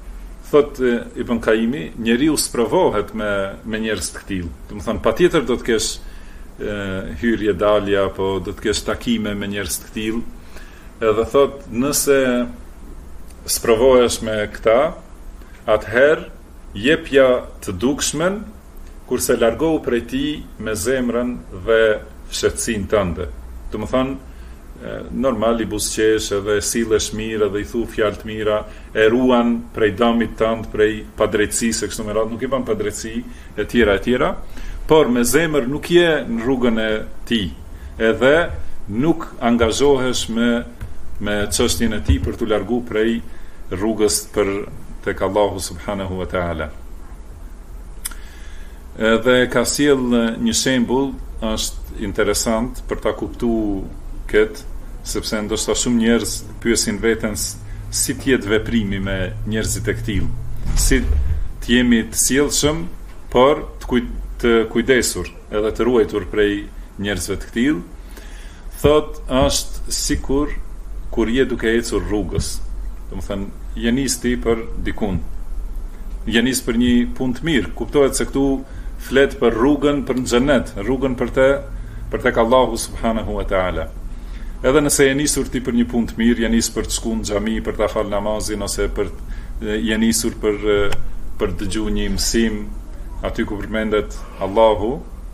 thot Ibn Kaimi, njeriu sprovohet me njerëz të tillë. Do të thonë patjetër do të kesh hyrje dalje apo do të kesh takime me njerëz të tillë. Edhe thot nëse sprovohesh me këta, atëherë jepja të dukshmen, kurse largohu prej tij me zemrën dhe fshehtësinë tënde. Do të thonë normal i buzqesh edhe sillesh mirë edhe i thu fjalë të mira, e ruan prej dëmit tënd, prej padrejtësisë kështu me radhë, nuk i bën padrejtësi e tjera, por me zemër nuk je në rrugën e tij, edhe nuk angazhohesh me çështjen e tij për t'u largu prej rrugës për tek Allahu subhanahu wa taala. Edhe ka sjell një shembull, është interesant për ta kuptuar këtë, sepse ndoshta shumë njerëz pyesin veten si t'jetë veprimi me njerëzit e këtill, si t'jemi të sjellshëm, por të kujdesur edhe të ruajtur prej njerëzve të këtill. Thot është sikur kur je duke ecur rrugës, domethënë je nis ti për dikun, je nis për një punë të mirë, kuptohet se këtu flet për rrugën për në xhenet, rrugën për tek Allahu subhanahu wa taala. Edhe nëse je nisur ti për një punë të mirë, je nisur për të shkuar në xhami për ta fal namazin, ose je nisur për të dëgjuar një mësim aty ku përmendet Allahu,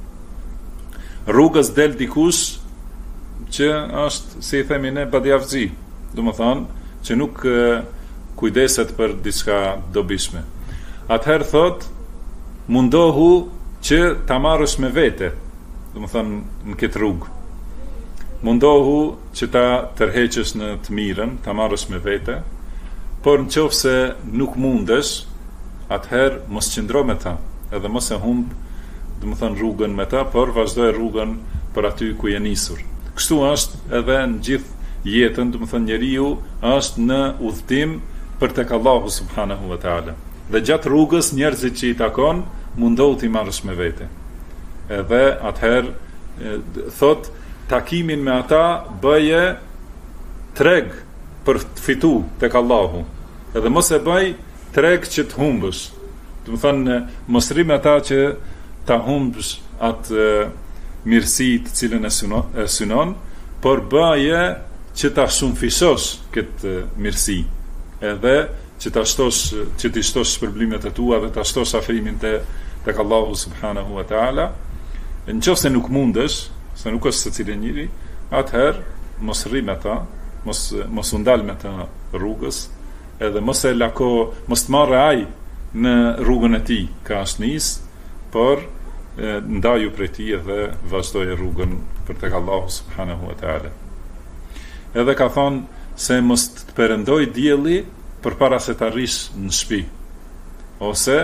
rrugës del dikush që është, si i themi ne, badjavxhi, domethënë që nuk kujdeset për diçka dobishme. Atëherë thot, mundohu që ta marrësh me vete, domethënë në këtë rrugë. Mundohu që ta tërheqësh në të mirën, ta marrësh me vete, por nëse nuk mundesh, atëherë mos qëndro me ta, edhe mos e humb, domethënë rrugën me ta, por vazhdoj rrugën për aty ku je nisur. Kështu është edhe në gjithë jetën, domethënë njeriu është në udhtim për tek Allahu subhanahu wa taala. Dhe gjatë rrugës njerëzit që i takon, mundohu t'i marrësh me vete. Edhe atëherë thot takimin me ata bëje treg për të fitu tek Allahu. Edhe mos e bëj treg që të humbësh. Do të thonë mos rri me ata që ta humbësh atë mirësi të cilën e synon, por bëje që ta shumëfishosh këtë mirësi. Edhe që ti shtosh shpërblimet e tua dhe ta shtosh afrimin tek Allahu subhanahu wa taala. Nëse nuk mundesh, se nuk është secili njëri, atëherë mos rri me ta, mos u ndal me ta rrugës, edhe mos e lako, mos të marrë ai në rrugën e tij ka është nis, por ndaju prej tij dhe vazhdoje rrugën për tek Allahu subhanahu wa taala. Edhe ka thonë se mos të perëndoj dielli përpara se të arrish në shtëpi, ose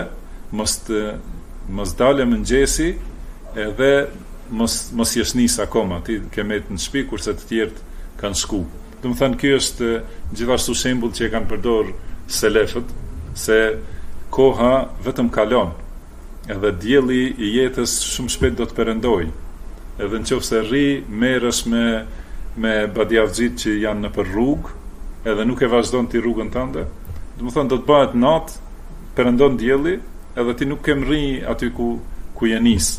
mos dalë mëngjesi edhe mos jesh nis akoma, ti ke met në shtëpi kurse të tjerët kanë shku. Do të thënë ky është gjithashtu shembull që e kanë përdor selefët, se koha vetëm kalon, edhe dielli i jetës shumë shpejt do të perëndoj. Edhe nëse rri merresh me badjavxhit që janë nëpër rrugë, edhe nuk e vazhdon ti rrugën tënde, do të thonë do të bëhet natë, perëndon dielli, edhe ti nuk ke rri aty ku je nis.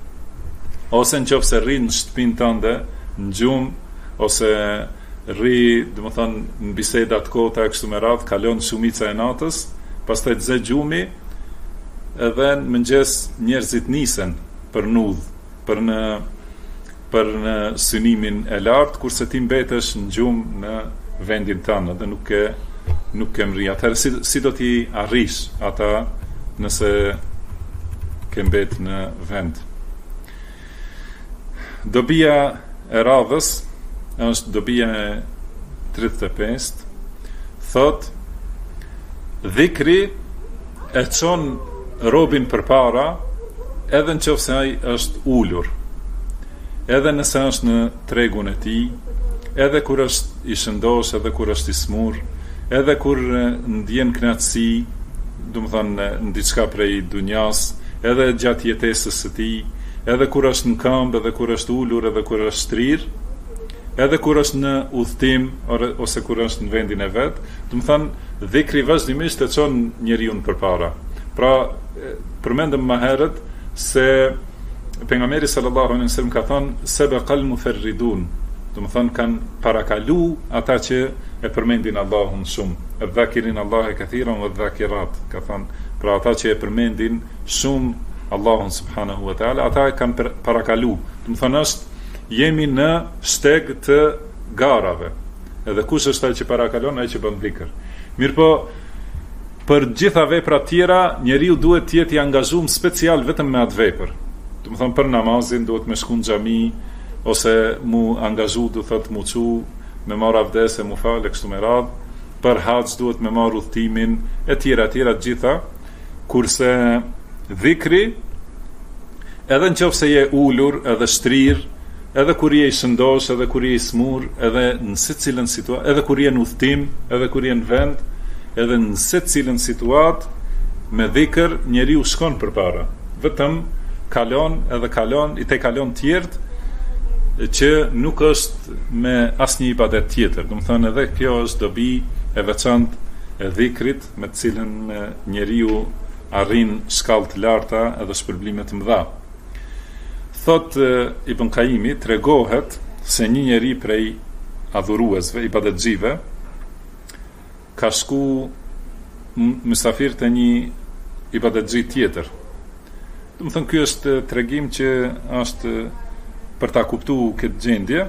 Ose nëse rri në shtëpinë tënde, në gjumë, ose rri, do të thonë, në biseda të kota kështu me radhë, kalon shumica e natës, pastaj të zë gjumi, edhe në mëngjes njerëzit nisen për nudh, për në synimin e lartë, kurse ti mbetesh në gjumë në vendin tënd, dhe nuk ke mri. Atëherë si do t'i arrish ata nëse ke mbet në vend. Dobia e radhës është dobia e 35, thot dhikri e çon robin përpara, edhe nëse ai është ulur, edhe nëse është në tregun e tij, edhe kur është i shëndosh, edhe kur është i smur, edhe kur ndjen kënaqësi, do të thonë në diçka prej dunjas, edhe gjatë jetesës së tij, edhe kur është në këmbë, edhe kur është ulur, edhe kur është shtrir, edhe kur është në udhtim ose kur është në vendin e vet, do të thonë dhikri vazhdimisht e çon njeriu përpara. Pra përmendëm më herët se pejgamberi sallallahu alaihi wasallam ka thënë sabaqal mufarridun, do të thonë kanë parakalu ata që e përmendin Allahun shumë, adh-dhakirin Allahe kathiran wa adh-dhakirat, ka thënë pra ata që e përmendin shumë Allahun subhanahu wa taala, ata e kanë parakalu. Do të thonë është jemi në shteg të garave. Edhe kush është ai që parakalon, ai që bën dhikr. Mirpo për gjitha veprat tjera, njeriu duhet të jetë i angazhuar special vetëm me atë vepër. Do të thonë për namazin duhet me shku në xhami ose mu angazhu, do thotë mu çu me marr avdes e mu fal kështu me radhë. Për hax duhet me marr udhtimin e tjera të gjitha. Kurse dhikri, edhe nëse je ulur, edhe shtrir, edhe kur je i shëndosh, edhe kur je i smur, edhe në secilën situatë, edhe kur je në udhtim, edhe kur je në vend, edhe në secilën situatë, me dhikr njeriu shkon përpara. Vetëm kalon, edhe kalon, i te kalon tjertë, që nuk është me asnjë ibadet tjetër. Do të thonë edhe kjo është dobi e veçantë e dhikrit, me të cilën njeriu arrin shkallë të larta edhe shpërblime të mëdha. Thot Ibn Qayyimi, tregohet se një njeri prej adhuruesve, ibadetxhive, ka shku mysafir të një ibadetxhi tjetër. Do të thënë ky është tregim që është për ta kuptuar këtë gjendje.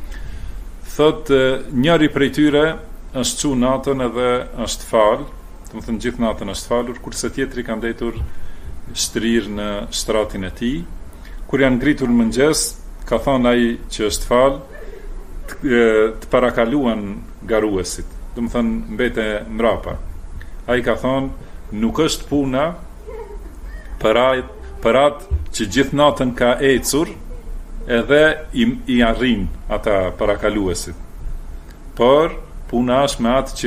Thot njëri prej tyre është çu natën edhe është fal, do të thënë gjithë natën është falur, kurse tjetri ka ndetur shtrir në shtratin e tij. Kur janë ngritur mëngjes, ka thënë ai që është fal, të parakaluan garuesit, do të thënë mbete mrapa. Ai ka thënë, nuk është puna për atë që gjithë natën ka ecur, edhe i arrin ata parakaluesit. Por puna është me atë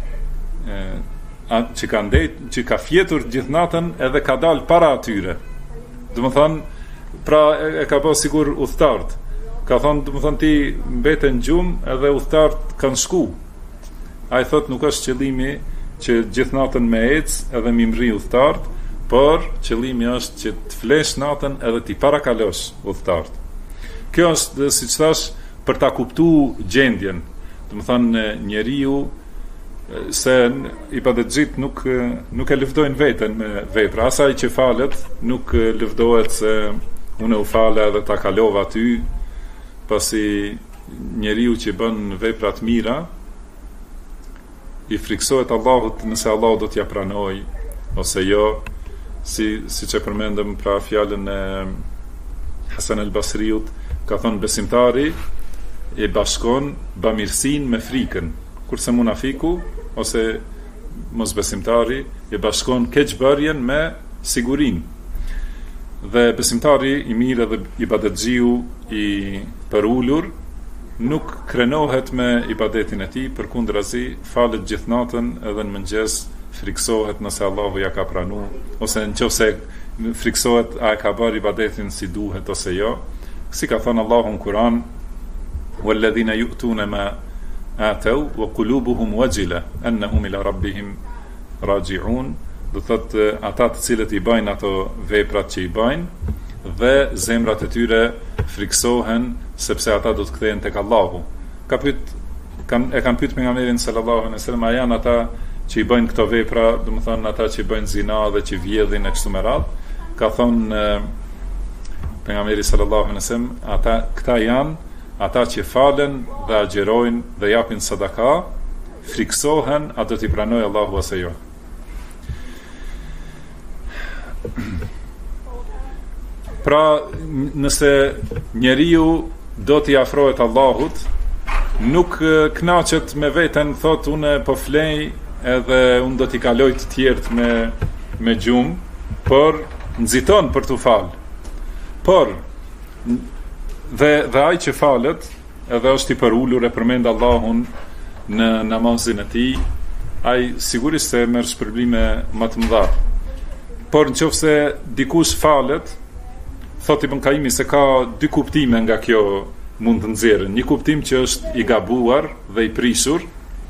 që ka fjetur gjithë natën edhe ka dalë para atyre. Do të thënë, pra e ka pas sigur udhtart. Ka thonë, do të thonë ti mbete në gjumë edhe udhtart kanë shku. Ai thot nuk është qëllimi që gjithë natën me ecë edhe mi mri udhtart, por qëllimi është që të flesh natën edhe ti parakalosh udhtart. Kjo është, siç thash, për ta kuptuar gjendjen. Do të thonë njeriu se ibadetxhit nuk e lëvdojnë veten me vepra. Asaj që falet nuk lëvdohet se unë u fala edhe ta kalova aty, pasi njeriu që bën vepra të mira i friksohet Allahut nëse Allahu do t'ja pranoj ose jo, si që përmendëm pra fjalën e Hasan al-Basriut, ka thonë besimtari e bashkon bamirësin me frikën, kurse munafiku ose mosbesimtari e bashkon keqbërjen me sigurinë. Dhe besimtari i mirë dhe ibadetxhiu i përulur nuk krenohet me ibadetin e tij, përkundrazi falet gjithë natën edhe në mëngjes friksohet nëse Allahu ja ka pranuar, ose nëse friksohet a ka bërë ibadetin si duhet ose jo. Si ka thënë Allahu në Kur'an, walladhina yu'tuna ma atau wa qulubuhum wajila annahum ila rabbihim raji'un. Do thotë ata të cilët i bajnë ato veprat që i bajnë dhe zemrat e tyre friksohen sepse ata do të kthehen tek Allahu. E kanë pyet pejgamberin sallallahu alaihi wasallam, a janë ata që i bajnë këto vepra, do të thonë ata që i bajnë zina dhe që vjedhin e kështu me radhë? Ka thonë pejgamberi sallallahu alaihi wasallam, këta janë ata që falen dhe agjerojnë dhe japin sadaka, friksohen a do t'i pranojë Allahu ose jo. Pra, nëse njeriu do t'i afrohet Allahut, nuk knaqet me veten, thot unë po flej edhe unë do t'i kaloj të tjerët me gjumë, por nxiton për t'u fal. Por dhe ai që falet, edhe është i përulur e përmend Allahun në namazin e tij, ai sigurisht se merr shpërblime më të mëdha. Por nëse dikush falet, thot Ibn Qayyimi se ka dy kuptime nga kjo mund të nxjerrin. Një kuptim që është i gabuar dhe i prisur,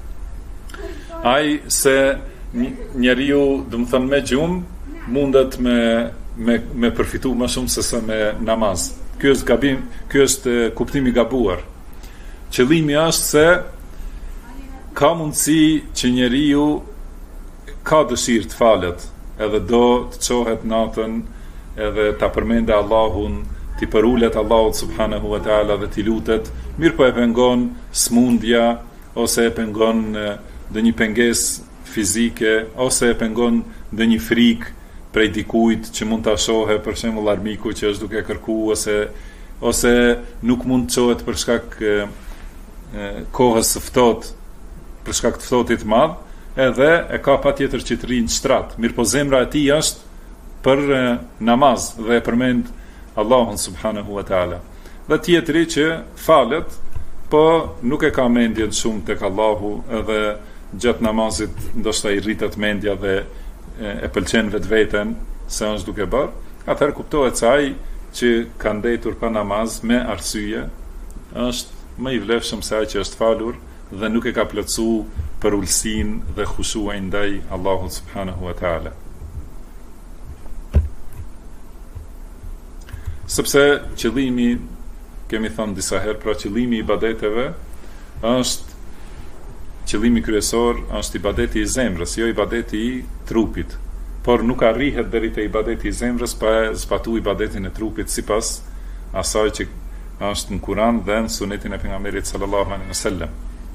ai se njeriu, domethënë me gjumë mundet me përfitu më shumë se sa me namaz. Ky është gabim, ky është kuptimi i gabuar. Qëllimi është se ka mundësi që njeriu ka dëshirë të falet, edhe do të çohet natën, edhe ta përmendë Allahun, t'i përulet Allahut subhanahu wa ta'ala dhe t'i lutet, mirë po e pengon smundja, ose e pengon dhe një penges fizike, ose e pengon dhe një frik prej dikujt që mund t'a shohe, për shembull armiku që është duke kërku, ose nuk mund të çohet për shkak kohës së ftohtë, për shkak të ftohtit madh, edhe e ka patjetër që të rinë shtrat, mirë po zemra e tij është për namaz dhe e përmend Allahun subhanahu wa ta'ala. Dhe tjetri që falet, po nuk e ka mendjen shumë tek Allahu, edhe gjatë namazit ndoshta i rritet mendja dhe e pëlqen vetveten se është duke bërë, atëherë kuptohet se ai që ka ndetur pa namaz me arsye është më i vlefshëm se ai që është falur dhe nuk e ka plotësuar për ulsinë dhe khushuin ndaj Allahut subhanahu wa ta'ala. Sepse qëllimi, kemi thënë disa herë, pra qëllimi i ibadeteve është, qëllimi kryesor është ibadeti i zemrës, jo ibadeti i trupit, por nuk arrihet deri te ibadeti i zemrës pa zbatuar ibadetin e trupit sipas asaj që është në Kur'an dhe në sunetin e pejgamberit sallallahu alaihi wasallam.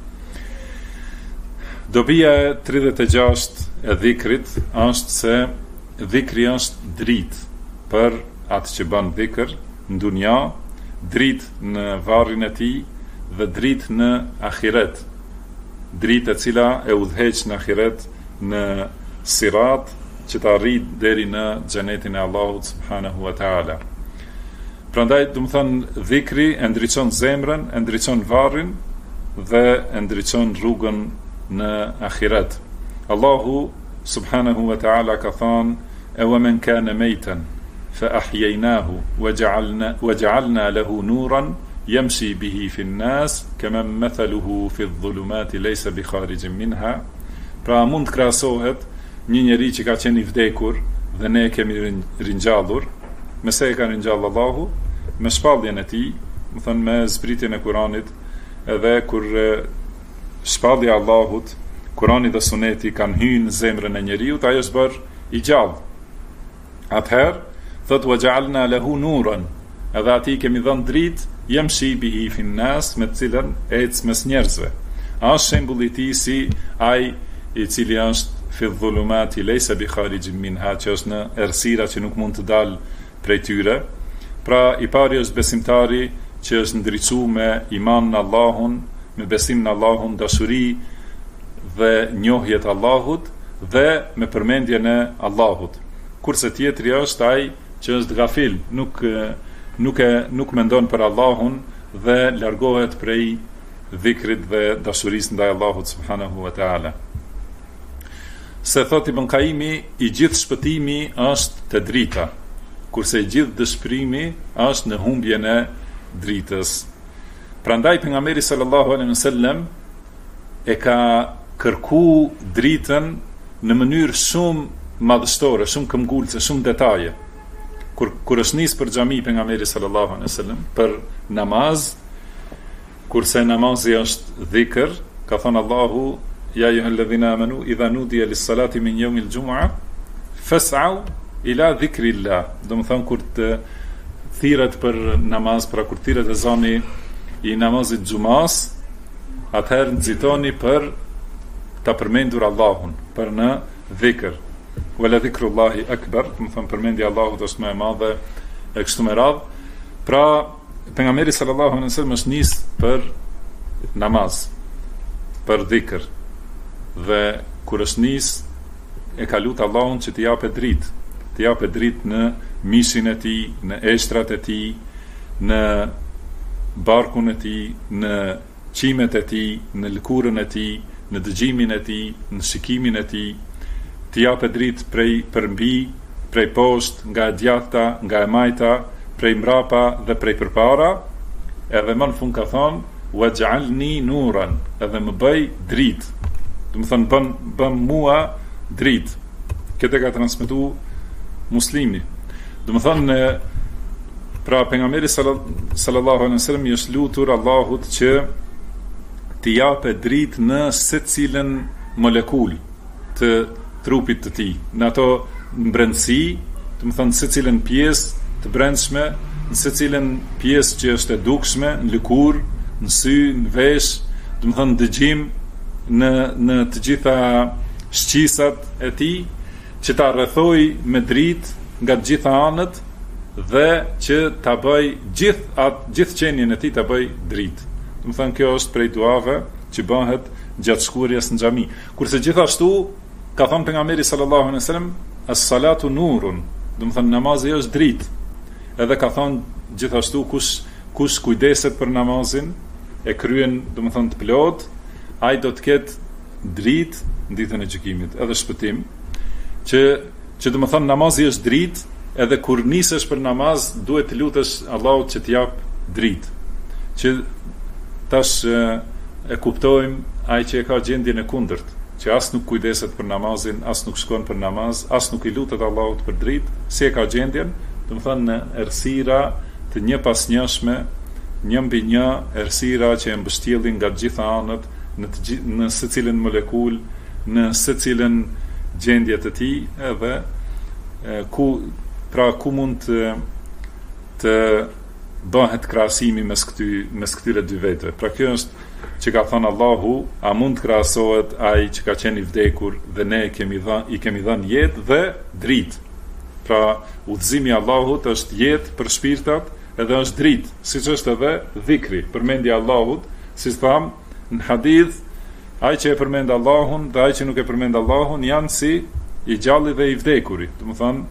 Dobia e 36 e dhikrit është se dhikri është dritë për atë që bën dhikr në dunja, dritë në varrin e tij dhe dritë në ahiret, dritë e cila e udhëheq në ahiret në sirat që të arrit deri në xhenetin e Allahut subhanahu wa ta'ala. Prandaj, do të thënë, dhikri e ndriçon zemrën, e ndriçon varrin dhe e ndriçon rrugën në ahiret. Allahu subhanahu wa ta'ala ka thënë: "E wa man kana maytan فأحييناه وجعلنا له نورا يمشي به في الناس كمن مثله في الظلمات ليس بخارج منها." Pra mund të krahasohet një njeri që ka qenë i vdekur dhe ne e kemi ringjallur, me se e ka ringjallë Allahu, me shpalljen e tij, do të thënë me zbritjen e Kuranit, edhe kur shpallja e Allahut, Kurani dhe Suneti kanë hyrë në zemrën e njeriu, ai është bërë i gjallë. Atëherë thot wa ja'alna lahu nuran, edhe ati kemi dhënë dritë, yamshi bihi fi an-nas, me të cilën ec mes njerëzve. Është shembulli i tij si ai i cili është fi dhulumati laysa bi kharijin minha, që është në errësira që nuk mund të dalë prej tyre. Pra i pari është besimtari që është ndriçuar me iman në Allahun, me besim në Allahun, dashuri dhe njohje të Allahut dhe me përmendjen e Allahut. Kurse tjetri është ai që është gafil, nuk mendon për Allahun dhe largohet prej dhikrit dhe dashurisë ndaj Allahut subhanahu wa ta'ala. Se thot Ibn Qayyimi, i gjithë shpëtimi është te drita, kurse i gjithë dëshpërimi është në humbjen e dritës. Prandaj pejgamberi sallallahu alaihi wasallam e ka kërku dritën në mënyrë shumë madhështore, shumë këmbgulse, shumë detaje. Kur është nis për xhami pejgamberi sallallahu alaihi wasallam për namaz, kurse namazi është dhikr, ka thënë Allahu: "Ya ayyuhalladhina amanu idha nudiya lis-salati min yawmil jumu'ah fas'au ila dhikrillah." Do të thonë kur të thirret për namaz, pra kur thirret ezani i namazit xumas, atëherë nxitoni për ta përmendur Allahun, për në dhikr. Wala dhikrullahi akbar, do të thonë përmendja e Allahut është më e madhe e kështu me radhë. Pra pejgamberi sallallahu alaihi wasallam është nis për namaz, për dhikr. Dhe kur është nis, e ka lutur Allahun që t'i japë dritë në mishin e tij, në eshtrat e tij, në barkun e tij, në qimet e tij, në lëkurën e tij, në dëgjimin e tij, në shikimin e tij, t'i japë dritë prej përmbi, prej poshtë, nga e djathta, nga e majta, prej mrapa dhe prej përpara, edhe më në fund ka thonë waj'alni nuran, edhe më bëj dritë. Do të thonë bën mua dritë. Këtë ka transmetuar Muslimi. Do të thonë pra pejgamberi sallallahu alaihi wasallam i është lutur Allahut që t'i japë dritë në secilën molekul të trupit të tij, në ato mbrëmsi, do të thonë secilën pjesë të brendshme, në secilën pjesë që është e dukshme, në lëkurë, në sy, në vesh, do të thonë dëgjim, në të gjitha shqisat e tij, që ta rrethoj me dritë nga të gjitha anët dhe që ta bëj gjithë qenien e tij ta bëj dritë. Do të thonë kjo është prej duave që bëhet gjatë shkurjes në xhami. Kurse gjithashtu ka thënë pejgamberi sallallahu alaihi wasallam as-salatu nurun, do të thonë namazi është dritë. Edhe ka thënë gjithashtu kush kujdeset për namazin e kryen, do të thonë të plot, ai do të ketë dritë në ditën e gjykimit, edhe shpëtim, që do të thonë namazi është dritë, edhe kur nisesh për namaz duhet të lutesh Allahut që të jap dritë. Që tash e kuptojmë ai që e ka gjendjen e kundërt, që as nuk kujdeset për namazin, as nuk shkon për namaz, as nuk i lutet Allahut për dritë, si e ka gjendjen, do të thonë në errësira të një pas njëshme, një mbi një errësira që e mbështjellin nga të gjitha anët, në secilën molekul, në secilën gjendje të tij, edhe ku mund të bëhet krahasimi mes këtyre dy vetëve. Pra kjo është që ka thënë Allahu, a mund të krahasohet ai që ka qenë i vdekur dhe ne i kemi dhënë jetë dhe dritë. Pra udhëzimi i Allahut është jetë për shpirtat, edhe është dritë, siç është edhe dhikri, përmendja e Allahut, siç thamë në hadith, ai që e përmend Allahun dhe ai që nuk e përmend Allahun janë si i gjalli dhe i vdekuri. Do të thonë,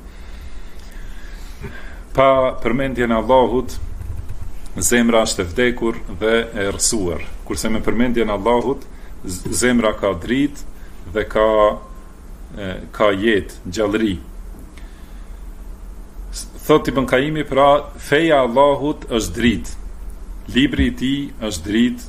pa përmendjen e Allahut, zemra është e vdekur dhe e errësuar. Kurse me përmendjen e Allahut, zemra ka dritë dhe ka jetë, gjallëri. Thot Ibn Kaimi, pra feja e Allahut është dritë, libri i tij është dritë,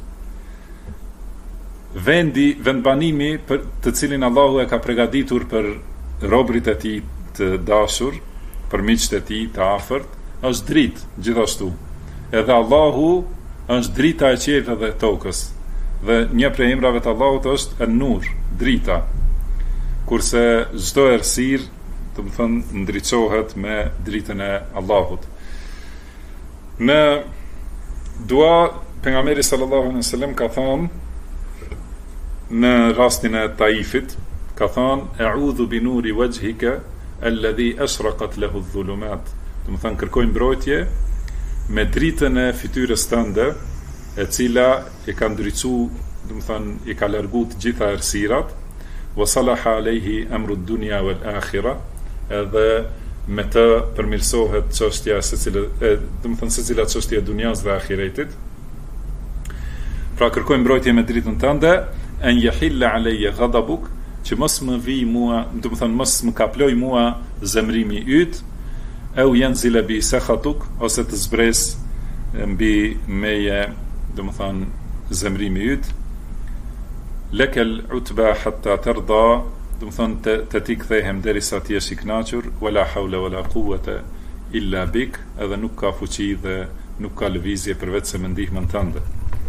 vendbanimi për të cilin Allahu e ka përgatitur për robërit e tij të dashur, për miqtë e tij të afërt, është dritë gjithashtu. Edhe Allahu është drita e qiellit dhe tokës. Dhe një prej emrave të Allahut është an-nur, drita. Kurse çdo errësirë, do të thonë, ndriçohet me dritën e Allahut. Në dua pejgamberi sallallahu alaihi wasallam ka thënë në rastin e Taifit, ka thënë a'udhu bi nuri wajhika alladhi ashraqat lahu adh-dhulumat. Do të thonë kërkoj mbrojtje me dritën e fytyrës tënde, e cila e ka ndriçuar, do të thonë i ka larguar të gjitha errësirat, wa salaha alayhi amru ad-dunya wal akhirah, edhe me të përmirësohet çështja do të thonë secila çështje e dunjas dhe ahiretit. Pra kërkoj mbrojtje me dritën tënde, an yahilla alayya ghadabuk, që mos më vi mua, do të thonë mos më kaploj mua zemrimi yt, au yanzila bi sakhatuk, ose të zbres mbi meje, do të thonë zemrimi yt. Lekel utba hatta tarda, do të thonë të ti kthehem derisa ti jesh i kënaqur, wala hawla wala quwwata illa bik, edhe nuk ka fuqi dhe nuk ka lëvizje përveç se me ndihmën tënde.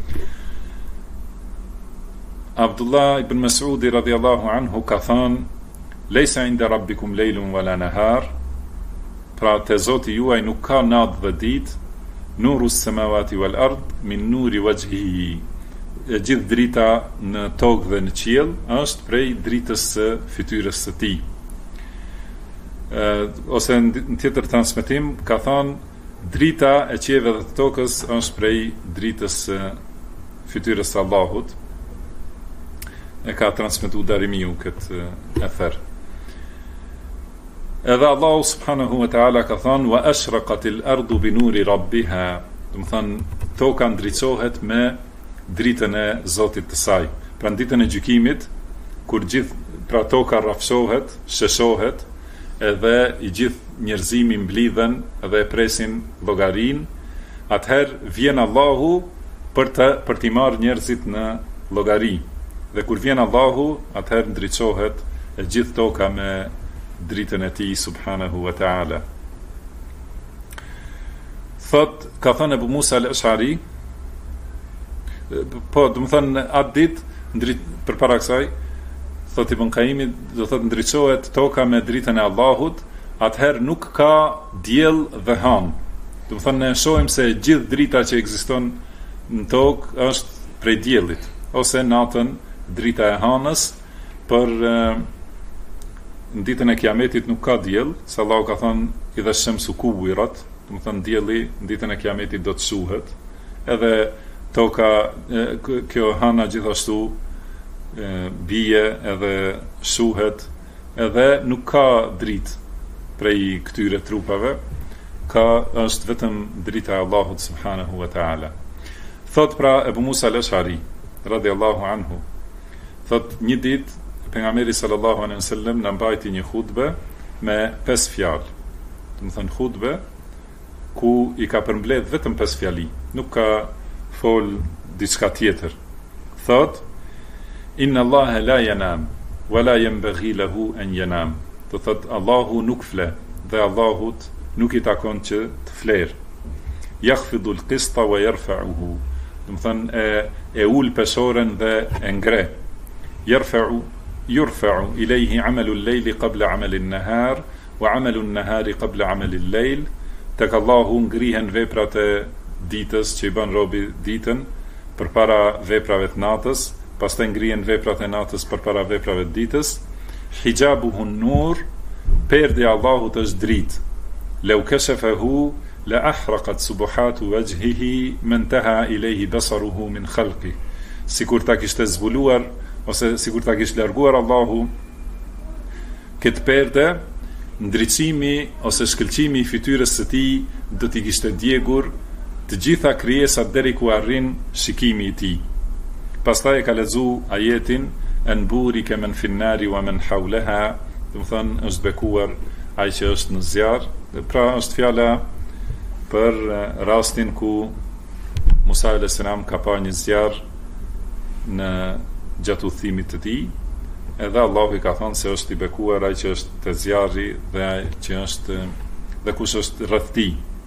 Abdullah ibn Mas'udi radhiyallahu anhu ka thënë, leysa inda rabbikum leylun wala nahar, pra te Zoti juaj nuk ka natë dhe ditë, nuru s-samawati wal ard min nuri wajhihi, e gjithë drita në tokë dhe në qiell është prej dritës së fytyrës së tij. Ose në tjetër transmetim ka thënë drita e qiellit dhe të tokës është prej dritës së fytyrës së Allahut. E ka transmetuar Darimiu këtë efer. Edhe Allahu subhanahu wa taala ka thënë wa ashraqatil ardu bi nuri rabbiha, do të thonë toka ndriçohet me dritën e Zotit të saj. Pra në ditën e gjykimit, kur pra toka rrafshohet, sheshohet, edhe i gjithë njerëzimi mblidhen dhe e presin llogarin, atëherë vjen Allahu për t'i marrë njerëzit në llogari. Dhe kur vjen Allahu, atëherë ndriçohet e gjithë toka me dritën e tij subhanahu wa ta'ala. Thot, ka thënë Ebu Musa al-Ash'ari, po, do të thënë atë ditë përpara kësaj, thot Ibn Qayyimi, do thotë ndriçohet toka me dritën e Allahut, atëherë nuk ka diell dhe han. Do të thënë ne shohim se gjithë drita që ekziston në tokë është prej diellit, ose natën drita e hanës, për në ditën e Kiametit nuk ka diell, se Allahu ka thënë idha shamsu kuwirat, do të thënë dielli në ditën e Kiametit do të shuhet, edhe toka, kjo hana gjithashtu bie edhe shuhet, edhe nuk ka dritë prej këtyre trupave, është vetëm drita e Allahut subhanahu wa ta'ala. Thot pra Ebu Musa al-Ash'ari radiallahu anhu, thot një ditë pejgamberi sallallahu alaihi wasallam na mbajti një hutbe me 5 fjalë. Do të thënë hutbe ku i ka përmbledh vetëm 5 fjali, nuk ka fol diçka tjetër. Thot: Inna Allaha la yanam wa la yanbaghi lahu an yanam. Do thot Allahu nuk fle dhe Allahut nuk i takon që të flerë. Yakhfidu al-qista wa yarfa'uhu. Do thënë e ul peshoren dhe e ngre. Yurfa'u ilayhi 'amalu al-layli qabla 'amali an-nahar wa 'amalu an-nahari qabla 'amali al-layl. Tek Allahu ngrihen veprat e ditës që i bën robi ditën përpara veprave të natës, pastaj ngrihen veprat e natës përpara veprave të ditës. Hijabuhu an-nur, perde Allahut është dritë. Law kashafahu la ahraqat subuhatu wajhihi man taha ilayhi basaruhu min khalqi. Sikur ta kishte zbuluar ose sikur ta kishte larguar Allahu këtë perde, ndriçimi ose shkëlqimi i fytyrës së tij do t'i kishte djegur të gjitha krijesat deri ku arrin shikimi i tij. Pastaj e ka lexu ajetin anburi kemen finnari wa men hawlaha, do të thonë është bekuar ai që është në zjarr. Pra është fjala për rastin ku Musa a.s. ka pa një zjarr në gjatë udhëtimit të tij, edhe Allahu i ka thënë se është i bekuar ai që është te zjarri dhe ai që është dhe kush është rreth tij.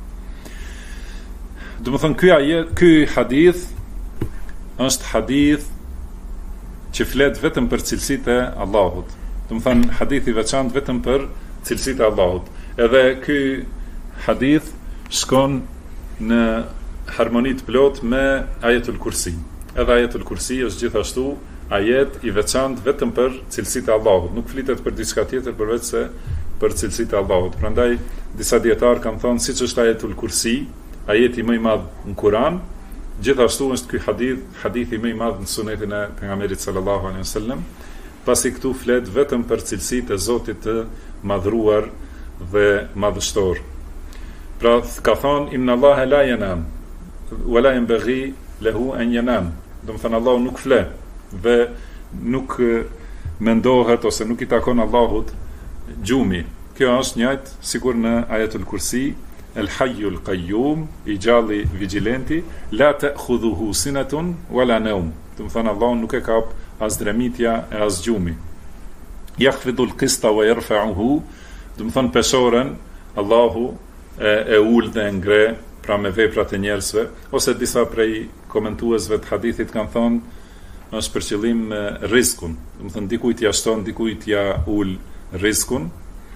Do të thonë ky hadith është hadith që flet vetëm për cilësitë e Allahut. Do të thonë hadith i veçantë vetëm për cilësitë e Allahut. Edhe ky hadith shkon në harmoni të plot me ajetul kursi. Edhe ajetul kursi është gjithashtu ajet i veçantë vetëm për cilësitë e Allahut. Nuk flitet për diçka tjetër përveç se për cilësitë e Allahut. Prandaj disa dietar kanë thënë siç është ajetul kursi, ajeti më i madh në Kur'an, gjithashtu është ky hadithi më i madh në sunetin e pejgamberit sallallahu alaihi wasallam, pasi këtu flet vetëm për cilësitë e Zotit të madhruar dhe madhështor. Pra ka thonë inna Allaha la yanam wa la yanbaghi lahu an yanam. Do të thënë Allahu nuk fle dhe nuk mendohet ose nuk i takon Allahut gjumi. Kjo është njëjtë sikur në ajetul kursi, el hayyul qayyum, i gjalli vigjilenti, la ta'khudhuhu sinatun wala nawm. Do të thënë Allahu nuk e kap as dremitja e as gjumi. Yakhfidu al-qista wa yarfa'uhu, do të thënë peshoren Allahu e ul dhe ngre, pra me veprat e njerëzve, ose disa prej komentuesve të hadithit kanë thonë është për qëllim rizkun. Do të thënë dikujt ja shton, dikujt ja ul rizkun.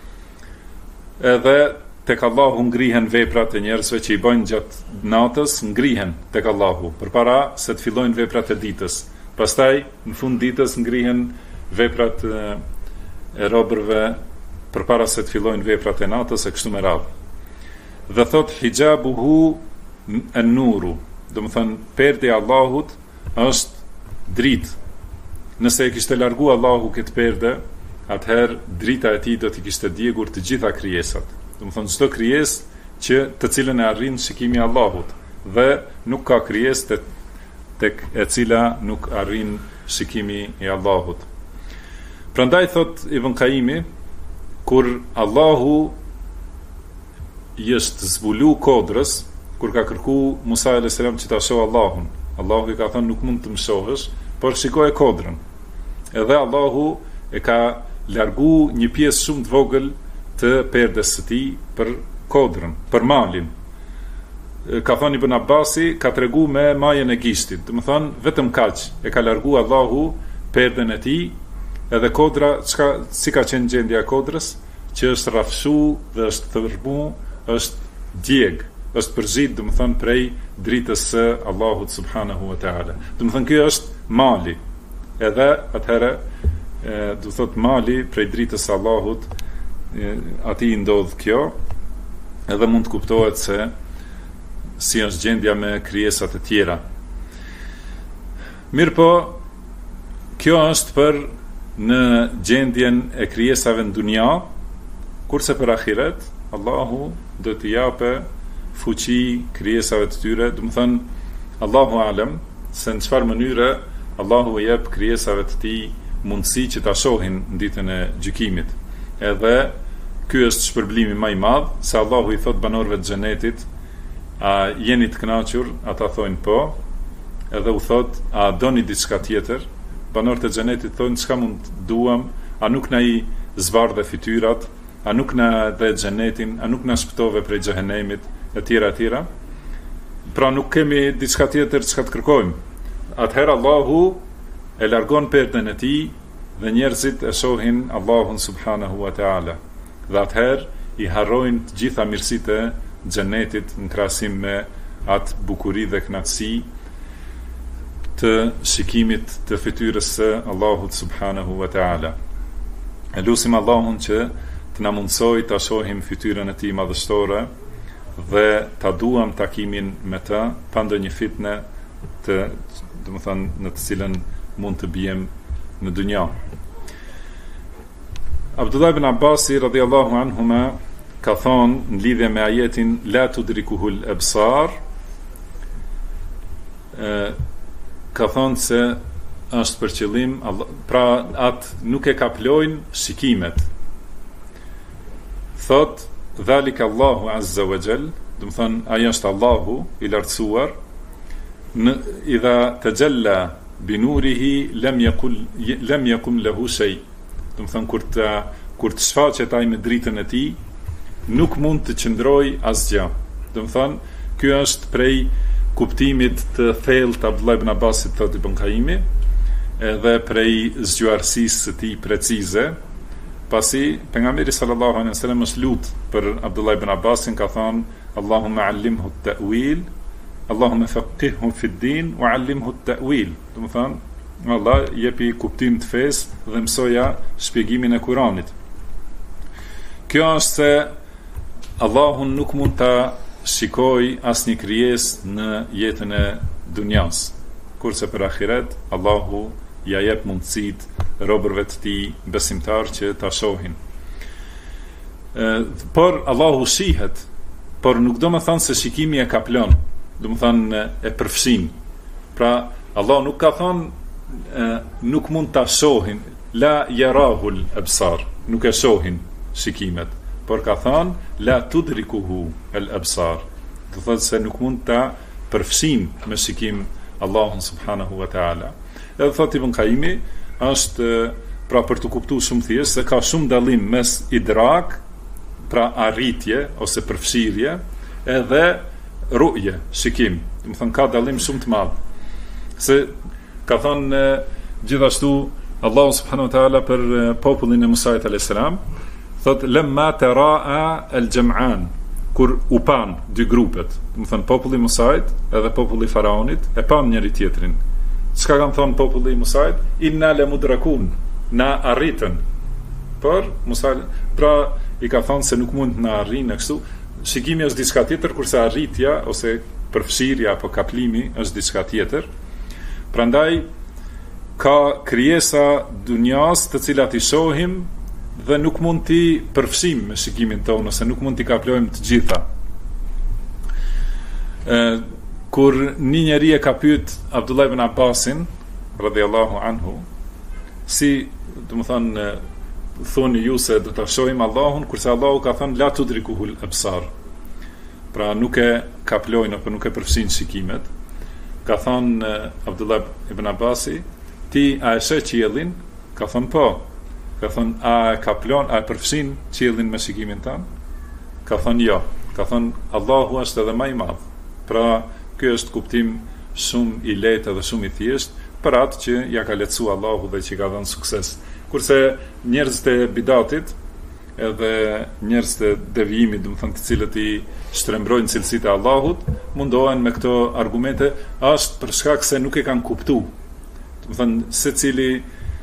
Edhe tek Allahu ngrihen veprat e njerëzve që i bëjnë gjatë natës, ngrihen tek Allahu përpara se të fillojnë veprat e ditës. Pastaj në fund ditës ngrihen veprat e robërve përpara se të fillojnë veprat e natës e kështu me radhë. Dhe thot hijabuhu an-nuru, do të thënë perdi e Allahut është dritë. Nëse e kishte largu Allahu këtë perde, atëherë drita e tij do t'i kishte djegur të gjitha krijesat. Do të thonë çdo krijesë që të cilën e arrin shikimi i Allahut, dhe nuk ka krijesë tek e cila nuk arrin shikimi i Allahut. Prandaj thot Ibn Qayyimi, kur Allahu i është zbulu kodrës, kur ka kërku Musa a.s. që ta shoh Allahun. Allahu I ka thënë nuk mund të më shohësh, por shikoj kodrën. Edhe Allahu e ka largu një pjesë shumë të vogël të perdes së tij për kodrën, për malin. Ka thënë Ibn Abbasi, ka tregu me majën e gishtit. Do të thonë vetëm kaq e ka largu Allahu perden e tij, edhe kodra si ka qenë gjendja e kodrës, që është rrafshu dhe është thërbu, është djeg, është përzit, do të thonë prej dritës së Allahut subhanahu wa taala. Do të thonë ky është mali. Edhe atëherë do thotë mali prej dritës së Allahut, atij ndodh kjo, edhe mund të kuptohet se si është gjendja me krijesat e tjera. Mirë po, kjo është për në gjendjen e krijesave në dunja, kurse për ahiret, Allahu do t'i jape fuqi krijesave të tyre, do të thënë Allahu alem, se në çfarë mënyre Allahu I jep krijesave të tij mundësi që ta shohin në ditën e gjykimit. Edhe ky është shpërblimi më I madh, se Allahu I thot banorëve të xhenetit, a jeni të kënaqur? Ata thojnë po. Edhe u thot, a doni diçka tjetër? Banorët e xhenetit thonë, çka mund duam? A nuk na I zbardhe fytyrat? A nuk na dhe xhenetin? A nuk na shpëtove prej xhehenemit? Etj. Pra nuk kemi diçka tjetër çka të kërkojmë. Atëherë Allahu e largon perden e tij dhe njerëzit e shohin Allahun subhanahu wa taala. Dhe atëherë I harrojnë të gjitha mirësitë e xhenetit në krahasim me atë bukuri dhe kënaqësi të shikimit të fytyrës së Allahut subhanahu wa taala. E lutim Allahun që të na mundsoj ta shohim fytyrën e tij madhështore dhe ta duam takimin me të pa ndonjë fitnë të, domethënë në të cilën mund të bijem në dunja. Abdullah ibn Abbasi radhiyallahu anhuma ka thonë në lidhje me ajetin la tudrikuhul absar, ka thonë se është për qëllim, pra atë nuk e kaplojnë shikimet. Thot dhalika Allahu azza wa jall, do të thonë ajo është Allahu I lartësuar, idha tajalla binurihi lam yakun lahu shay. Do të thonë kur të shfaqet ai me dritën e tij, nuk mund të qëndroj asgjë. Do të thonë, ky është prej kuptimit të thellë të Abdullah ibn Abbasit, thot Ibn Qayyimi, edhe prej zgjuarësisë së tij precize. Pasi pejgamberi sallallahu alaihi wasallam është lut për Abdullah ibn Abbasin, ka thënë Allahumma allimhu at-ta'wil, Allahumma faqihhu fi ad-din wa allimhu at-ta'wil. Do të thonë, Allah jepi kuptim të fesë dhe mësoja shpjegimin e Kuranit. Kjo është se Allahun nuk mund ta shikoj asnjë krijesë në jetën e dunjas, kurse për ahiret Allahu ja jep mundësitë robërve të tij besimtar që ta shohin. Por Allahu shihet, por nuk do të thonë se shikimi e kaplon, do të thonë e përfshin. Pra Allah nuk ka thonë nuk mund ta shohin, la yarahul absar, nuk e shohin shikimet, por ka thonë la tudrikuhu al absar, do thotë se nuk mund ta përfshin me shikim Allahun subhanahu wa taala. Edhe thot Ibn Qayyimi, është pra për të kuptuar shumë thjesht se ka shumë dallim mes idrak, pra arritje ose përfshirje, edhe ru'je, shikim. Do të thonë ka dallim shumë të madh. Se ka thënë gjithashtu Allahu subhanahu wa taala për popullin e Musait alayhis salam, thot lamma taraa al-jam'an, kur u pan dy grupet, do të thonë populli i Musait edhe populli i Faraonit, e pan njëri tjetrin. Çka kanë thonë populli i Musait? Inna la mudrakun, na arritën. Por Musa pra i ka thonë se nuk mund na arrijnë kështu. Shikimi është diçka tjetër, kurse arritja ose përfshirja apo kaplimi është diçka tjetër. Prandaj ka krijesa dunjas të cilat I shohim dhe nuk mund t'i përfshim me shikimin tonë, ose nuk mund t'i kaplojmë të gjitha. Kur një njeri e ka pyet Abdullah ibn Abbasin radhiyallahu anhu, si do të thonë thoni ju se do ta shohim Allahun, kurse Allahu ka thënë la tudrikuhul absar. pra nuk e kaplojnë apo nuk e përfshin shikimet. Ka thonë Abdullah ibn Abbasi, ti a e sheh qiellin? Ka thonë po. Ka thonë, a e kaplon, a e përfshin qiellin me shikimin tanë? Ka thonë jo. Ka thonë, Allahu është edhe më i madh. Pra, ky është kuptim shumë i lehtë dhe shumë i thjeshtë për atë që ja ka lehtësuar Allahu dhe që ka dhënë sukses. Kurse njerëzit e bidatit edhe njerëzit e devijimit, domethënë të cilët i shtrembrojnë cilësitë e Allahut, mundohen me këto argumente, është për shkak se nuk e kanë kuptuar. Domethënë secili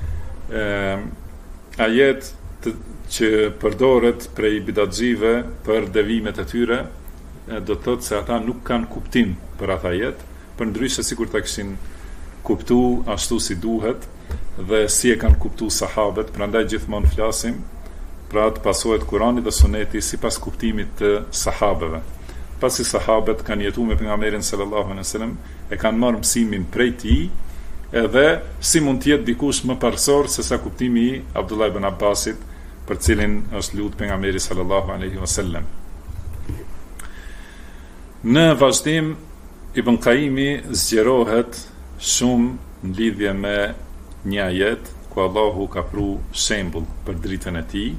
ajet që përdoret prej bidatxive për devimet e tyre, do të thotë se ata nuk kanë kuptim për atë ajet, përndryshe sikur ta kishin kuptuar ashtu si duhet dhe si e kanë kuptuar sahabët. Prandaj gjithmonë flasim për atë pasojat Kurani dhe Suneti sipas kuptimit të sahabëve. Pasi sahabët kanë jetuar me pejgamberin sallallahu alaihi wasallam, e kanë marrë mësimin prej tij, edhe si mund të jetë dikush më parsor se sa kuptimi i Abdullah ibn Abbasit, për cilin është lut pejgamberi sallallahu alaihi wasallam. Në vazhdim, Ibn Qayyimi zgjerohet shumë në lidhje me një ajet ku Allahu ka pru shembull për dritën e tij.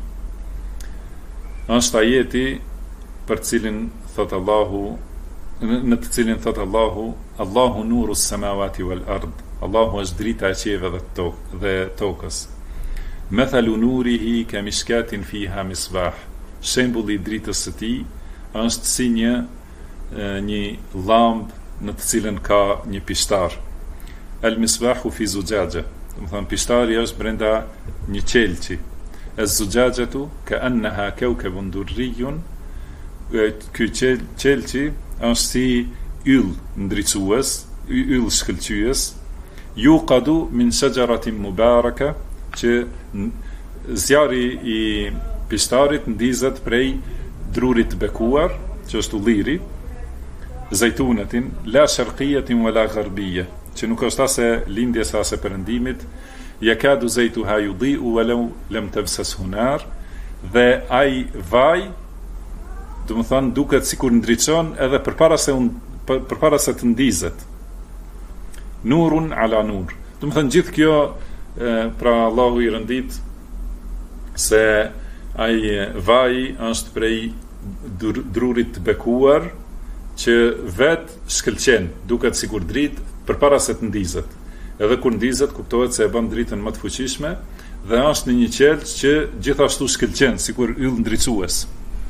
Është ajeti për cilin thot Allahu, në të cilin thot Allahu, Allahu nuru s-samawati wal ard. Allahu është drita e qiellve dhe tokës. Mathalu nurihi kamishkatin fiha misbah. Shembulli i dritës së tij është si një llampë në të cilën ka një pishtar. El misbahu fi zujaja. Domethënë pishtari është brenda një qelçi. Az-zujajatu ka'annaha kawkabun durriyun. Ky qelçi është si yll ndriçues, yll shkëlqyes. Yuqadu min shajaratin mubaraka, që zjarri i pishtarit ndizet prej drurit të bekuar, që është ulliri, zajtunetin, la sharqiyatin wala gharbiyya, që nuk është ase lindjes ase perëndimit, yakadu zaytuha yudhi'u walau lam tamsashu nar, dhe ai vaj, do të thonë duket sikur ndriçon edhe përpara se të ndizet. Nurun ala nur. Do të thonë gjithë kjo, pra Allahu i rëndit se ai vaj është prej drurit të bekuar, që vet shkëlqen, duket sikur dritë përpara se të ndizet. Edhe kur ndizet kuptohet se e bën dritën më të fuqishme dhe është në një qelç që gjithashtu shkëlqen sikur yll ndriçues.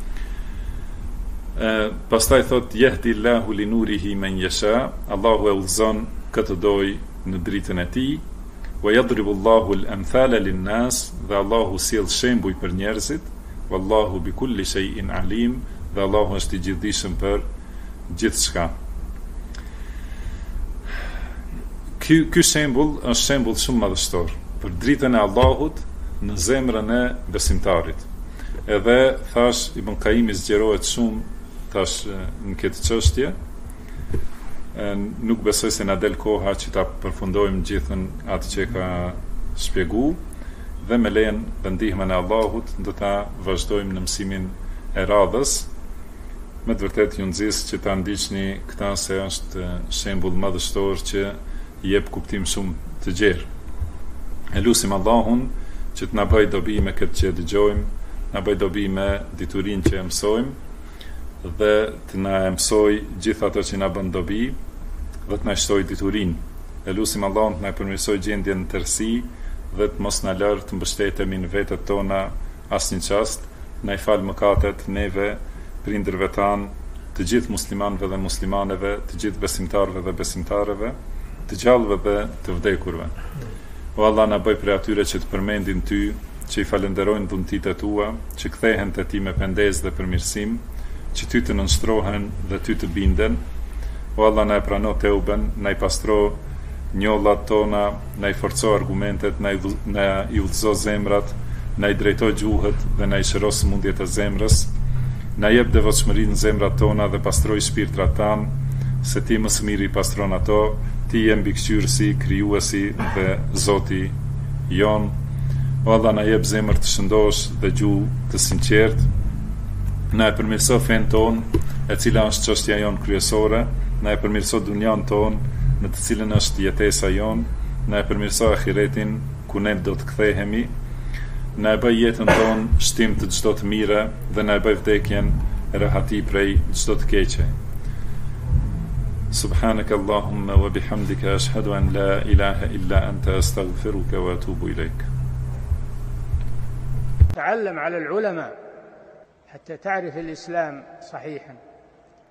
Pastaj thot yahdi Allahu li nurihi man yasha, Allahu e udhëzon këtë doj në dritën e tij, wa yadribu Allahu al-amthala lin-nas, dhe Allahu sjell shembuj për njerëzit, wallahu bi kulli shay'in alim, dhe Allahu është i gjithdijshëm për gjithçka. Ky shembull është shembull shumë madhështor për dritën e Allahut në zemrën e besimtarit. Edhe thash Ibn Qayyimi zgjerohet shumë thash në këtë çështje. Nuk besoj se na del koha që ta përfundojmë gjithën atë që ka shpjeguar, dhe me lejen dhe ndihmën e Allahut do ta vazhdojmë në mësimin e radhës. Me të vërtetë ju nxis që ta ndiqni këtë, se është shembull madhështor që jep kuptim shumë të gjerë. E lusim Allahun që të na bëj dobi me këtë që dëgjojmë, na bëj dobi me diturinë që mësojmë dhe të na mësoj gjithë ato që na bën dobi dhe të na shtoj diturinë. E lusim Allahun të na përmirësoj gjendjen në tërësi dhe të mos na lërë të mbështetemi në vetët tona asnjë çast, na i fal mëkatet neve, prindërve tanë, të gjithë muslimanëve dhe muslimaneve, të gjithë besimtarëve dhe besimtareve, të gjallëve dhe të vdekurve. O Allah, na bëj prej atyre që të përmendin ty, që i falenderojnë dhuntitë e tua, që kthehen te ti me pendesë dhe përmirësim, që ty të nënshtrohen dhe ty të binden. O Allah, na e prano teuben, na i pastro njollat tona, na i forco argumentet, na i udhëzo zemrat, na i drejto gjuhët dhe na i shëro sëmundjet e zemrës, na jep devotshmërinë në zemrat tona dhe pastroj shpirtrat tanë, se ti më së miri i pastron ato, ti je mbikëqyrësi, krijuesi dhe Zoti jon. O Allah, na jep zemër të shëndosh dhe gjuhë të sinqertë, na e përmirëso fen ton e cila është çështja jonë kryesore, na e përmirëso dunjan tonë, në të cilën është jetesa jonë, na e përmirëso ahiretin, ku ne do të kthehemi, na e bëj jetën tonë shtim të çdo të mire dhe na e bëj vdekjen rahati prej çdo të keqe. Subhanaka Allahumma wa bihamdika ashhadu an la ilaha illa anta astaghfiruka wa atubu ilaik. تعلم على العلماء حتى تعرف الإسلام صحيحا.